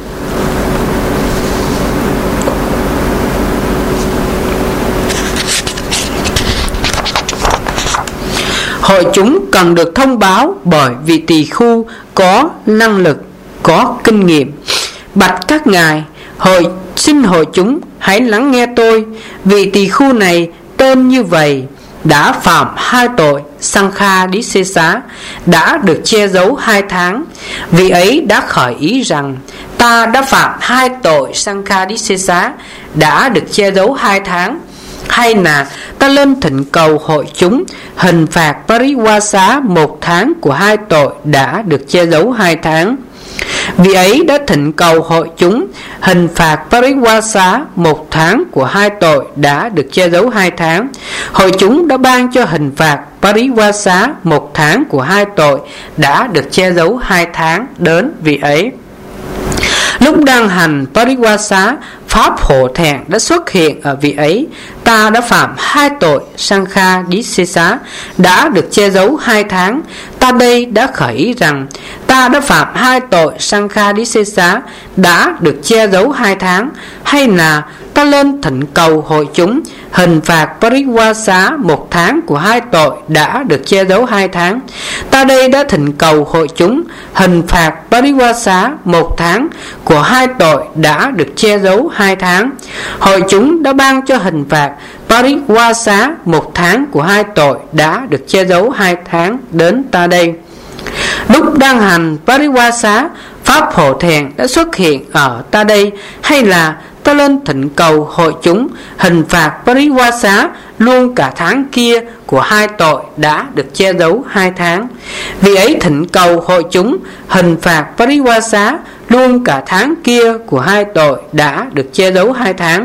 Hội chúng cần được thông báo bởi vị tỳ khu có năng lực, có kinh nghiệm. Bạch các ngài, xin hội chúng hãy lắng nghe tôi. Vị tỳ khu này tên như vậy đã phạm 2 tội Sankha Đi Xê Xá đã được che giấu 2 tháng. Vị ấy đã khởi ý rằng ta đã phạm 2 tội Sankha Đi Xê Xá đã được che giấu 2 tháng, hay là ta lên thỉnh cầu hội chúng hình phạt Pariwasa 1 tháng của 2 tội đã được che giấu 2 tháng. Vì ấy đã thỉnh cầu hội chúng hình phạt Pariwasa 1 tháng của 2 tội đã được che giấu 2 tháng. Hội chúng đã ban cho hình phạt Pariwasa 1 tháng của 2 tội đã được che giấu 2 tháng đến vị ấy. Lúc đang hành Pariwasa, pháp hộ thẹn đã xuất hiện ở vị ấy. Ta đã phạm 2 tội Sankha Đi Xê Xá đã được che giấu 2 tháng. Ta đây đã khởi ý rằng ta đã phạm 2 tội Sankha Đi Xê Xá đã được che giấu 2 tháng, hay là ta ta lên thỉnh cầu hội chúng hình phạt Pariwasa 1 tháng của 2 tội đã được che giấu 2 tháng. Ta đây đã thỉnh cầu hội chúng hình phạt Pariwasa 1 tháng của 2 tội đã được che giấu 2 tháng. Hội chúng đã ban cho hình phạt Pariwasa 1 tháng của 2 tội đã được che giấu 2 tháng đến ta đây. Lúc đang hành Pariwasa, pháp hộ thẹn đã xuất hiện ở ta đây, hay là ta lên thỉnh cầu hội chúng hình phạt Pariwasa luôn cả tháng kia của 2 tội đã được che giấu 2 tháng. Vì ấy thỉnh cầu hội chúng hình phạt Pariwasa luôn cả tháng kia của 2 tội đã được che giấu 2 tháng.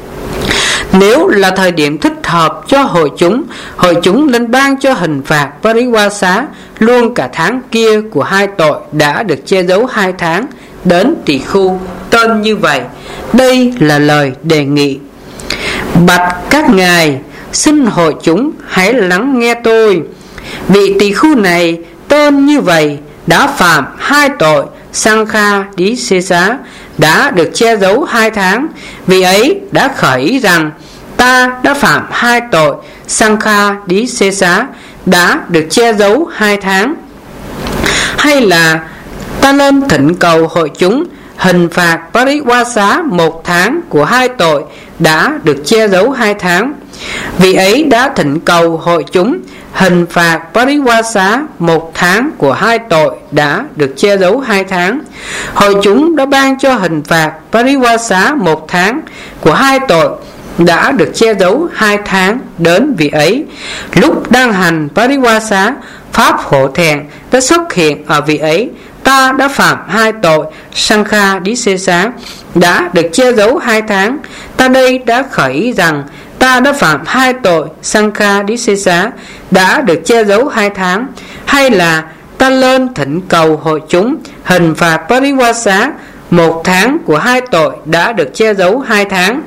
Nếu là thời điểm thích hợp cho hội chúng nên ban cho hình phạt Pariwasa luôn cả tháng kia của 2 tội đã được che giấu 2 tháng đến tỳ khu tên như vậy. Đây là lời đề nghị. Bạch các ngài, xin hội chúng hãy lắng nghe tôi. Vị tỳ khu này tên như vậy đã phạm 2 tội Sankha Đi Xê Xá đã được che giấu 2 tháng. Vì ấy đã khởi ý rằng ta đã phạm 2 tội Sankha Đi Xê Xá đã được che giấu 2 tháng. Hay là ta lên thỉnh cầu hội chúng hình phạt Pariwasa 1 tháng của 2 tội đã được che giấu 2 tháng. Vì ấy đã thỉnh cầu hội chúng hình phạt Pariwasa 1 tháng của 2 tội đã được che giấu 2 tháng. Hội chúng đã ban cho hình phạt Pariwasa 1 tháng của 2 tội đã được che giấu 2 tháng đến vị ấy. Lúc đang hành Pariwasa, pháp hộ thẹn đã xuất hiện ở vị ấy. Ta đã phạm 2 tội Sankha Đi Xê Xá đã được che giấu 2 tháng. Ta đây đã khởi ý rằng ta đã phạm 2 tội Sankha Đi Xê Xá đã được che giấu 2 tháng. Hay là ta lên thỉnh cầu hội chúng hình phạt Pariwasa 1 tháng của 2 tội đã được che giấu 2 tháng.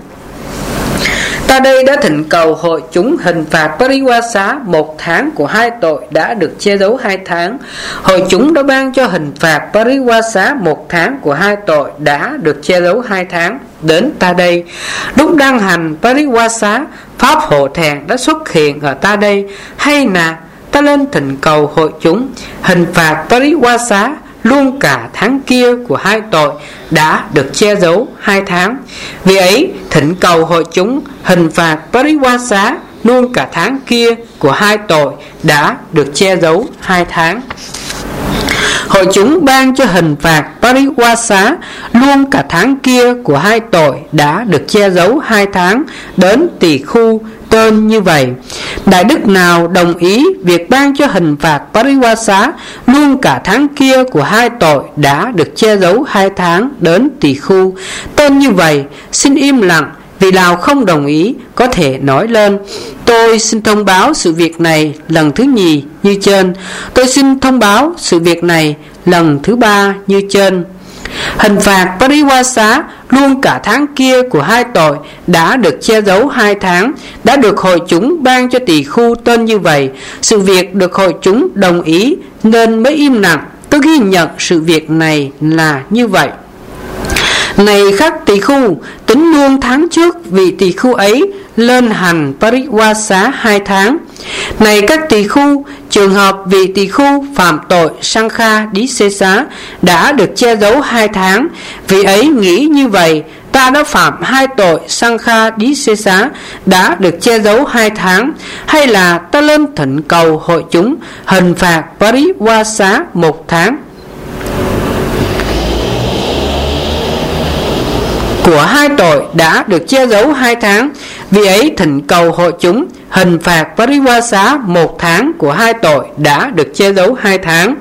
Ta đây đã thỉnh cầu hội chúng hình phạt Pariwasa 1 tháng của 2 tội đã được che giấu 2 tháng. Hội chúng đã ban cho hình phạt Pariwasa 1 tháng của 2 tội đã được che giấu 2 tháng đến ta đây. Lúc đang hành Pariwasa, pháp hộ thẹn đã xuất hiện ở ta đây. Hay là ta lên thỉnh cầu hội chúng hình phạt Pariwasa luôn cả tháng kia của 2 tội đã được che giấu 2 tháng. Vì ấy thỉnh cầu hội chúng hình phạt Pariwasa luôn cả tháng kia của 2 tội đã được che giấu 2 tháng. Hội chúng ban cho hình phạt Pariwasa luôn cả tháng kia của 2 tội đã được che giấu 2 tháng đến tỳ khu tên như vậy. Đại đức nào đồng ý việc ban cho hình phạt Pariwasa luôn cả tháng kia của 2 tội đã được che giấu 2 tháng đến tỳ khu tên như vậy, xin im lặng. Vì nào không đồng ý có thể nói lên. Tôi xin thông báo sự việc này lần thứ nhì như trên. Tôi xin thông báo sự việc này lần thứ 3 như trên. Hình phạt Pariwasa luôn cả tháng kia của 2 tội đã được che giấu 2 tháng, đã được hội chúng ban cho tỳ khu tên như vậy. Sự việc được hội chúng đồng ý nên mới im lặng. Tôi ghi nhận sự việc này là như vậy. Này các tỳ khu, tính luôn tháng trước vị tỳ khu ấy lên hành Pariwasa 2 tháng. Này các tỳ khu, trường hợp vị tỳ khu phạm tội Sankha Đi Xê Xá đã được che giấu 2 tháng. Vì ấy nghĩ như vậy, ta đã phạm 2 tội Sankha Đi Xê Xá đã được che giấu 2 tháng. Hay là ta lên thỉnh cầu hội chúng hình phạt Pariwasa 1 tháng của 2 tội đã được che giấu 2 tháng. Vì ấy thỉnh cầu hội chúng hình phạt Pariwasa 1 tháng của 2 tội đã được che giấu 2 tháng.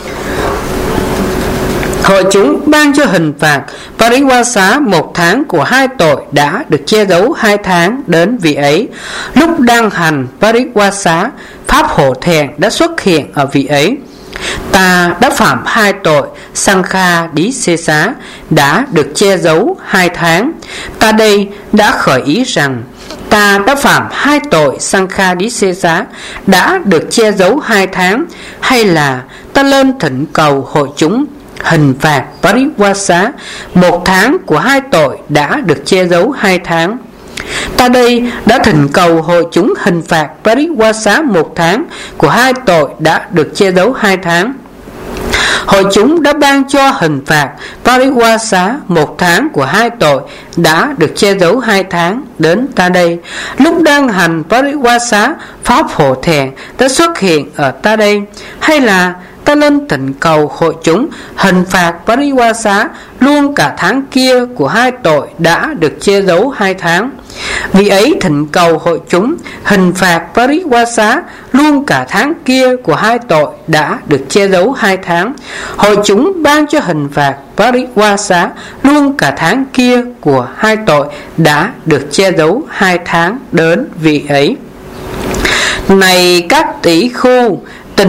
Hội chúng ban cho hình phạt Pariwasa 1 tháng của 2 tội đã được che giấu 2 tháng đến vị ấy. Lúc đang hành Pariwasa, pháp hộ thẹn đã xuất hiện ở vị ấy. Ta đã phạm 2 tội Sankha Đi Xê Xá đã được che giấu 2 tháng. Ta đây đã khởi ý rằng ta đã phạm 2 tội Sankha Đi Xê Xá đã được che giấu 2 tháng. Hay là ta lên thỉnh cầu hội chúng hình phạt Pariwasa. 1 tháng của 2 tội đã được che giấu 2 tháng. Ta đây đã thỉnh cầu hội chúng hình phạt Pariwasa 1 tháng của 2 tội đã được che giấu 2 tháng. Hội chúng đã ban cho hình phạt Pariwasa 1 tháng của 2 tội đã được che giấu 2 tháng đến ta đây. Lúc đang hành Pariwasa, pháp hộ thẹn đã xuất hiện ở ta đây. Hay là ta lên thỉnh cầu hội chúng hình phạt Pariwasa luôn cả tháng kia của 2 tội đã được che giấu 2 tháng. Vì ấy thỉnh cầu hội chúng hình phạt Pariwasa luôn cả tháng kia của 2 tội đã được che giấu 2 tháng. Hội chúng ban cho hình phạt Pariwasa luôn cả tháng kia của 2 tội đã được che giấu 2 tháng đến vị ấy. Này các tỷ khu,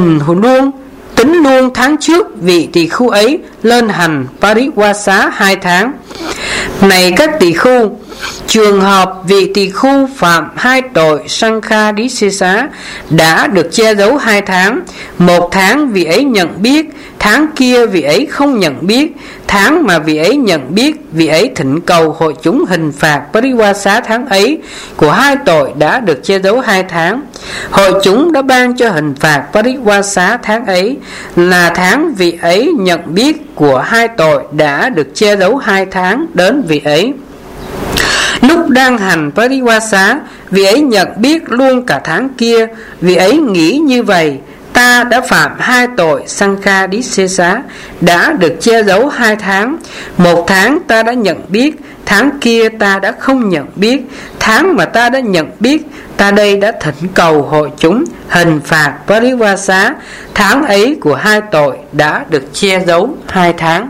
tính luôn tháng trước vị tỳ khu ấy lên hành Pariwasa 2 tháng. Này các tỳ khu, trường hợp vị tỳ khu phạm 2 tội Sankhadisesa đã được che giấu 2 tháng. 1 tháng vị ấy nhận biết, tháng kia vị ấy không nhận biết. Tháng mà vị ấy nhận biết, vị ấy thỉnh cầu hội chúng hình phạt Pariwasa tháng ấy của 2 tội đã được che giấu 2 tháng. Hội chúng đã ban cho hình phạt Pariwasa tháng ấy là tháng vị ấy nhận biết của 2 tội đã được che giấu 2 tháng đến vị ấy. Lúc đang hành Pariwasa, vị ấy nhận biết luôn cả tháng kia. Vị ấy nghĩ như vậy: ta đã phạm 2 tội Sankhadisesa đã được che giấu 2 tháng. 1 tháng ta đã nhận biết, tháng kia ta đã không nhận biết. Tháng mà ta đã nhận biết, ta đây đã thỉnh cầu hội chúng hình phạt Pariwasa tháng ấy của 2 tội đã được che giấu 2 tháng.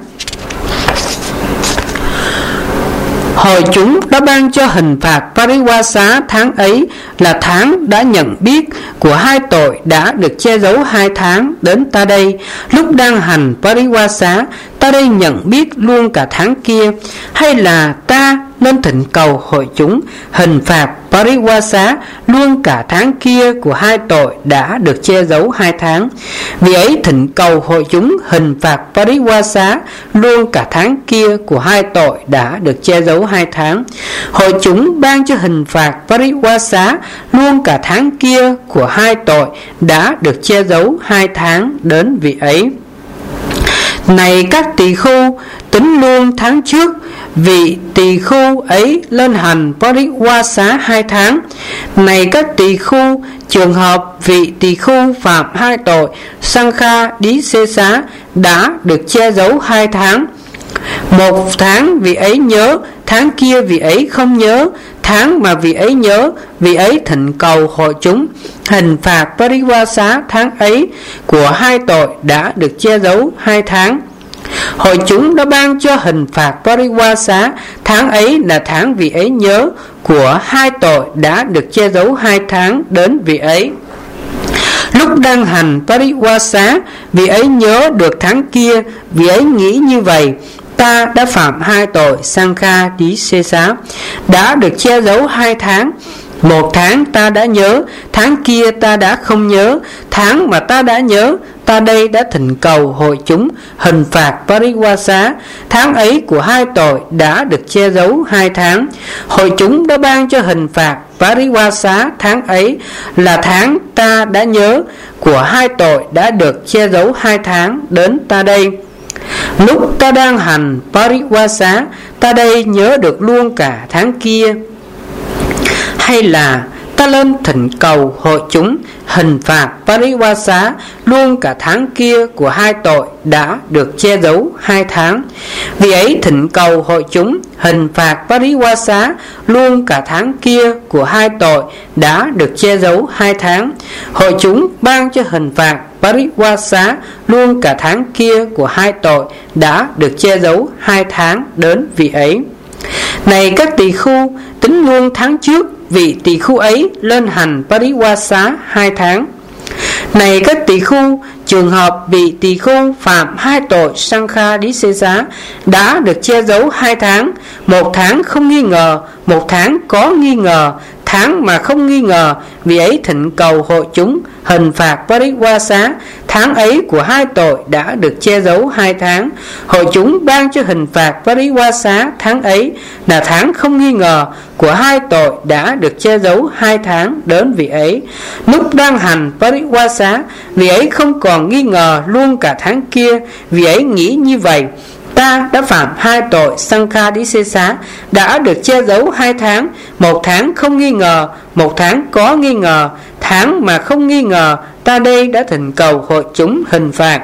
Hội chúng đã ban cho hình phạt Pariwasa tháng ấy là tháng đã nhận biết của 2 tội đã được che giấu 2 tháng đến ta đây. Lúc đang hành Pariwasa, ta đây nhận biết luôn cả tháng kia. Hay là ta nên thỉnh cầu hội chúng hình phạt Pariwasa luôn cả tháng kia của 2 tội đã được che giấu 2 tháng. Vì ấy thỉnh cầu hội chúng hình phạt Pariwasa luôn cả tháng kia của 2 tội đã được che giấu 2 tháng. Hội chúng ban cho hình phạt Pariwasa luôn cả tháng kia của 2 tội đã được che giấu 2 tháng đến vị ấy. Này các tỳ khu, tính luôn tháng trước vị tỳ khu ấy lên hành Pariwasa 2 tháng. Này các tỳ khu, trường hợp vị tỳ khu phạm 2 tội Sankhadisesa đã được che giấu 2 tháng. 1 tháng vị ấy nhớ, tháng kia vị ấy không nhớ. Tháng mà vị ấy nhớ, vị ấy thỉnh cầu hội chúng hình phạt Pariwasa tháng ấy của 2 tội đã được che giấu 2 tháng. Hội chúng đã ban cho hình phạt Pariwasa tháng ấy là tháng vị ấy nhớ của 2 tội đã được che giấu 2 tháng đến vị ấy. Lúc đang hành Pariwasa, vị ấy nhớ được tháng kia. Vị ấy nghĩ như vậy: ta đã phạm 2 tội Sankhadisesa đã được che giấu 2 tháng. 1 tháng ta đã nhớ, tháng kia ta đã không nhớ. Tháng mà ta đã nhớ, ta đây đã thỉnh cầu hội chúng hình phạt Pariwasa tháng ấy của 2 tội đã được che giấu 2 tháng. Hội chúng đã ban cho hình phạt Pariwasa tháng ấy là tháng ta đã nhớ của 2 tội đã được che giấu 2 tháng đến ta đây. Lúc ta đang hành Pariwasa, ta đây nhớ được luôn cả tháng kia. Hay là ta lên thỉnh cầu hội chúng hình phạt Pariwasa luôn cả tháng kia của 2 tội đã được che giấu 2 tháng. Vì ấy thỉnh cầu hội chúng hình phạt Pariwasa luôn cả tháng kia của 2 tội đã được che giấu 2 tháng. Hội chúng ban cho hình phạt Pariwasa luôn cả tháng kia của 2 tội đã được che giấu 2 tháng đến vị ấy. Này các tỳ khu, tính luôn tháng trước vị tỳ khu ấy lên hành Pariwasa 2 tháng. Này các tỳ khu, trường hợp vị tỳ khu phạm 2 tội Sankhadisesa đã được che giấu 2 tháng. 1 tháng không nghi ngờ, 1 tháng có nghi ngờ. Tháng mà không nghi ngờ, vị ấy thỉnh cầu hội chúng hình phạt Pariwasa tháng ấy của hai tội đã được che giấu 2 tháng. Hội chúng ban cho hình phạt Pariwasa tháng ấy là tháng không nghi ngờ của hai tội đã được che giấu 2 tháng đến vị ấy. Lúc đang hành Pariwasa, vị ấy không còn nghi ngờ luôn cả tháng kia. Vị ấy nghĩ như vậy: ta đã phạm 2 tội Sankhadisesa, đã được che giấu 2 tháng, 1 tháng không nghi ngờ, 1 tháng có nghi ngờ. Tháng mà không nghi ngờ, ta đây đã thỉnh cầu hội chúng hình phạt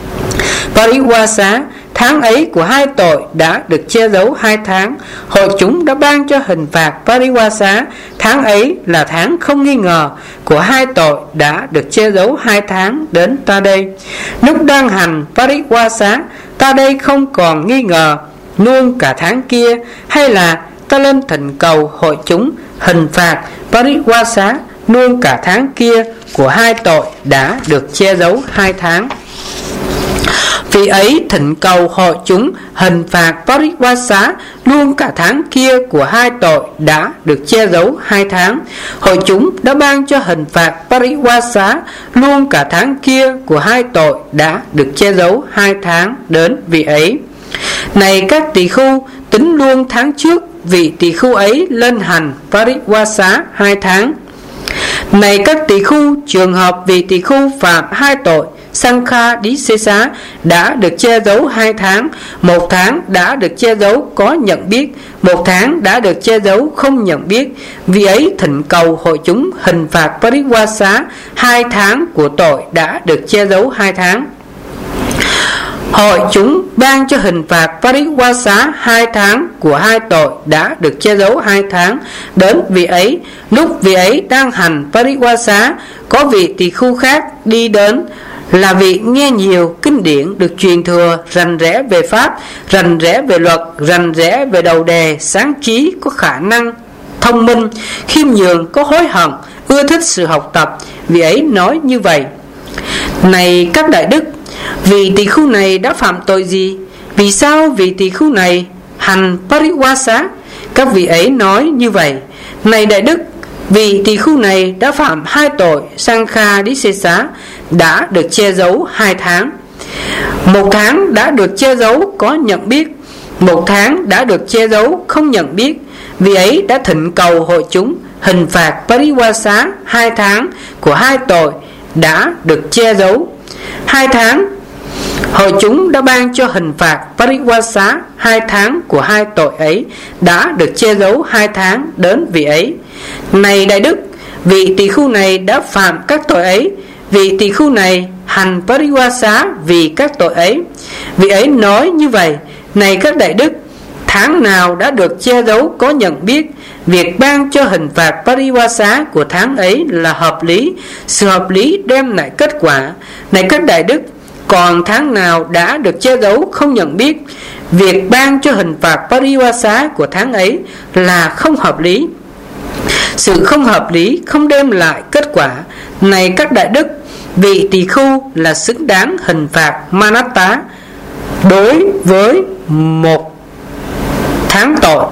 Pariwasa tháng ấy của 2 tội đã được che giấu 2 tháng. Hội chúng đã ban cho hình phạt Pariwasa tháng ấy là tháng không nghi ngờ của 2 tội đã được che giấu 2 tháng đến ta đây. Lúc đang hành Pariwasa, ta đây không còn nghi ngờ luôn cả tháng kia, hay là ta lên thỉnh cầu hội chúng hình phạt Pariwasa luôn cả tháng kia của 2 tội đã được che giấu 2 tháng. Vì ấy thỉnh cầu hội chúng hình phạt Pariwasa luôn cả tháng kia của 2 tội đã được che giấu 2 tháng. Hội chúng đã ban cho hình phạt Pariwasa luôn cả tháng kia của 2 tội đã được che giấu 2 tháng đến vị ấy. Này các tỳ khưu, tính luôn tháng trước vị tỳ khưu ấy lên hành Pariwasa 2 tháng. Này các tỳ khưu, trường hợp vị tỳ khưu phạm 2 tội Sankhadisesa đã được che giấu 2 tháng, 1 tháng đã được che giấu có nhận biết, 1 tháng đã được che giấu không nhận biết. Vì ấy thỉnh cầu hội chúng hình phạt Pariwasa 2 tháng của tội đã được che giấu 2 tháng. Hội chúng ban cho hình phạt Pariwasa 2 tháng của 2 tội đã được che giấu 2 tháng đến vị ấy. Lúc vị ấy đang hành Pariwasa, có vị tỳ khưu khác đi đến, là vị nghe nhiều kinh điển được truyền thừa, rành rẽ về pháp, rành rẽ về luật, rành rẽ về đầu đề, sáng trí, có khả năng thông minh, khiêm nhường, có hối hận, ưa thích sự học tập. Vị ấy nói như vậy: này các đại đức, vị tỳ khưu này đã phạm tội gì? Vì sao vị tỳ khưu này hành Pariwasa? Các vị ấy nói như vậy: này đại đức, vị tỳ khưu này đã phạm 2 tội Sankhadisesa đã được che giấu 2 tháng. 1 tháng đã được che giấu có nhận biết, 1 tháng đã được che giấu không nhận biết. Vì ấy đã thỉnh cầu hội chúng hình phạt Pariwasa 2 tháng của 2 tội đã được che giấu 2 tháng. Hội chúng đã ban cho hình phạt Pariwasa 2 tháng của 2 tội ấy đã được che giấu 2 tháng đến vị ấy. Này đại đức, vị tỳ khưu này đã phạm các tội ấy. Vị tỳ khưu này hành Pariwasa vì các tội ấy. Vị ấy nói như vậy: này các đại đức, tháng nào đã được che giấu có nhận biết, việc ban cho hình phạt Pariwasa của tháng ấy là hợp lý. Sự hợp lý đem lại kết quả. Này các đại đức, còn tháng nào đã được che giấu không nhận biết, việc ban cho hình phạt Pariwasa của tháng ấy là không hợp lý. Sự không hợp lý không đem lại kết quả. Này các đại đức, vị tỳ khưu là xứng đáng hình phạt Manatta đối với 1 tháng tội.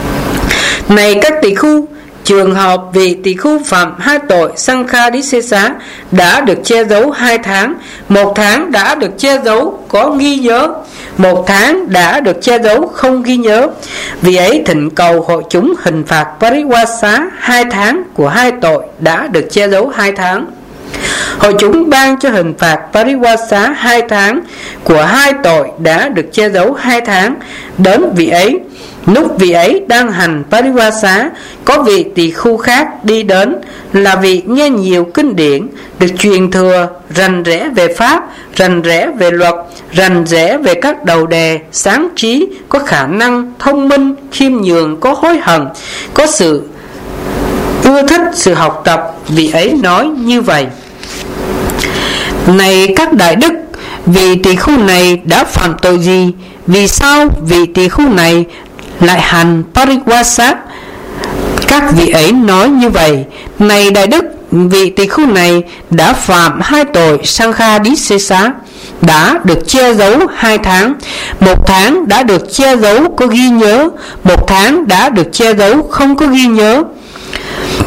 Này các tỳ khưu, trường hợp vị tỳ khưu phạm 2 tội Sankhadisesa đã được che giấu 2 tháng, 1 tháng đã được che giấu có ghi nhớ, 1 tháng đã được che giấu không ghi nhớ. Vì ấy thỉnh cầu hội chúng hình phạt Pariwasa 2 tháng của 2 tội đã được che giấu 2 tháng. Hội chúng ban cho hình phạt Pariwasa 2 tháng của 2 tội đã được che giấu 2 tháng đến vị ấy. Lúc vị ấy đang hành Pariwasa, có vị tỳ khưu khác đi đến, là vị nghe nhiều kinh điển được truyền thừa, rành rẽ về pháp, rành rẽ về luật, rành rẽ về các đầu đề, sáng trí, có khả năng thông minh, khiêm nhường, có hối hận, có sự ưa thích sự học tập. Vị ấy nói như vậy: này các đại đức, vị tỳ khưu này đã phạm tội gì? Vì sao vị tỳ khưu này lại hành Pariwasa? Các vị ấy nói như vậy: này đại đức, vị tỳ khưu này đã phạm 2 tội Sankhadisesa đã được che giấu 2 tháng. 1 tháng đã được che giấu có ghi nhớ, 1 tháng đã được che giấu không có ghi nhớ.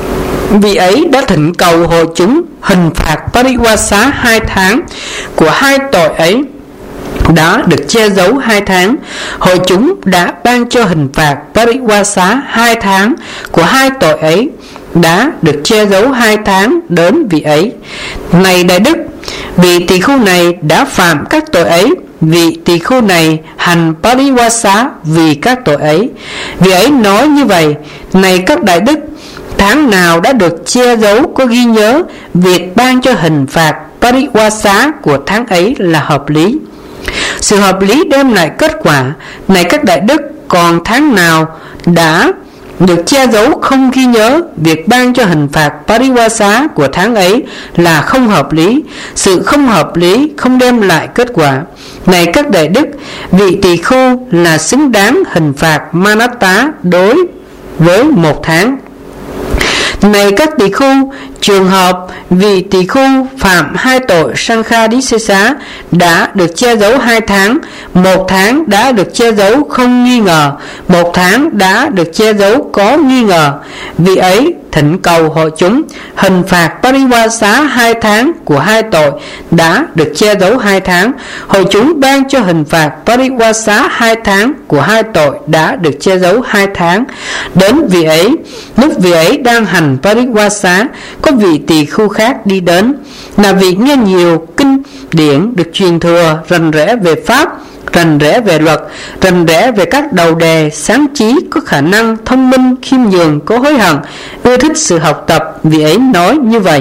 Vị ấy đã thỉnh cầu hội chúng hình phạt Pariwasa 2 tháng của hai tội ấy đã được che giấu 2 tháng. Hội chúng đã ban cho hình phạt Pariwasa 2 tháng của hai tội ấy đã được che giấu 2 tháng đến vị ấy. Này đại đức, vị tỳ khưu này đã phạm các tội ấy. Vị tỳ khưu này hành Pariwasa vì các tội ấy. Vị ấy nói như vậy: này các đại đức, tháng nào đã được che giấu có ghi nhớ, việc ban cho hình phạt Pariwasa của tháng ấy là hợp lý. Sự hợp lý đem lại kết quả. Này các đại đức, còn tháng nào đã được che giấu không ghi nhớ, việc ban cho hình phạt Pariwasa của tháng ấy là không hợp lý. Sự không hợp lý không đem lại kết quả. Này các đại đức, vị tỳ khưu là xứng đáng hình phạt Manatta đối với 1 tháng. Này các tỳ khưu, trường hợp vị tỳ khưu phạm 2 tội Sankhadisesa đã được che giấu 2 tháng, 1 tháng đã được che giấu không nghi ngờ, 1 tháng đã được che giấu có nghi ngờ. Vị ấy thỉnh cầu hội chúng hình phạt Pariwasa 2 tháng của hai tội đã được che giấu 2 tháng. Hội chúng ban cho hình phạt Pariwasa 2 tháng của hai tội đã được che giấu 2 tháng đến vị ấy. Lúc vị ấy đang hành Pariwasa, có vị tỳ khưu khác đi đến, là vị nghe nhiều kinh điển được truyền thừa, rành rẽ về pháp, rành rẽ về luật, rành rẽ về các đầu đề, sáng trí, có khả năng, thông minh, khiêm nhường, có hối hận, ưa thích sự học tập. Vị ấy nói như vậy: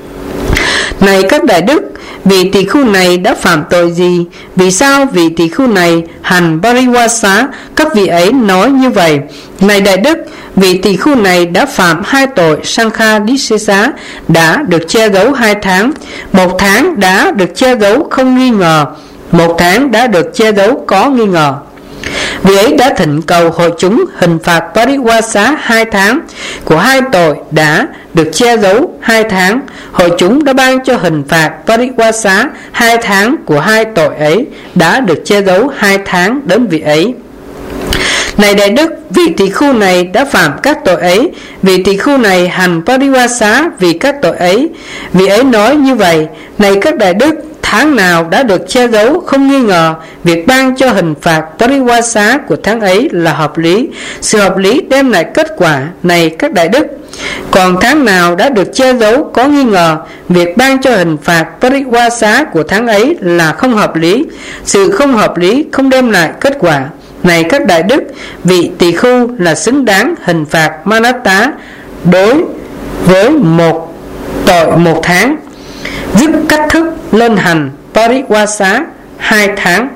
này các đại đức, vị tỳ khưu này đã phạm tội gì? Vì sao vị tỳ khưu này hành Pariwasa? Các vị ấy nói như vậy: này đại đức, vị tỳ khưu này đã phạm 2 tội Sankhadisesa đã được che giấu 2 tháng. 1 tháng đã được che giấu không nghi ngờ, 1 tháng đã được che giấu có nghi ngờ. Vị ấy đã thỉnh cầu hội chúng hình phạt Pariwasa 2 tháng của hai tội đã được che giấu 2 tháng. Hội chúng đã ban cho hình phạt Pariwasa 2 tháng của hai tội ấy đã được che giấu 2 tháng đến vị ấy. Này đại đức, vị tỳ khưu này đã phạm các tội ấy. Vị tỳ khưu này hành Pariwasa vì các tội ấy. Vị ấy nói như vậy: này các đại đức, tháng nào đã được che giấu không nghi ngờ, việc ban cho hình phạt Pariwasa của tháng ấy là hợp lý. Sự hợp lý đem lại kết quả. Này các đại đức, còn tháng nào đã được che giấu có nghi ngờ, việc ban cho hình phạt Pariwasa của tháng ấy là không hợp lý. Sự không hợp lý không đem lại kết quả. Này các đại đức, vị tỳ khưu là xứng đáng hình phạt Manatta đối với 1 tội 1 tháng, dứt cách thức lên hành Pariwasa 2 tháng.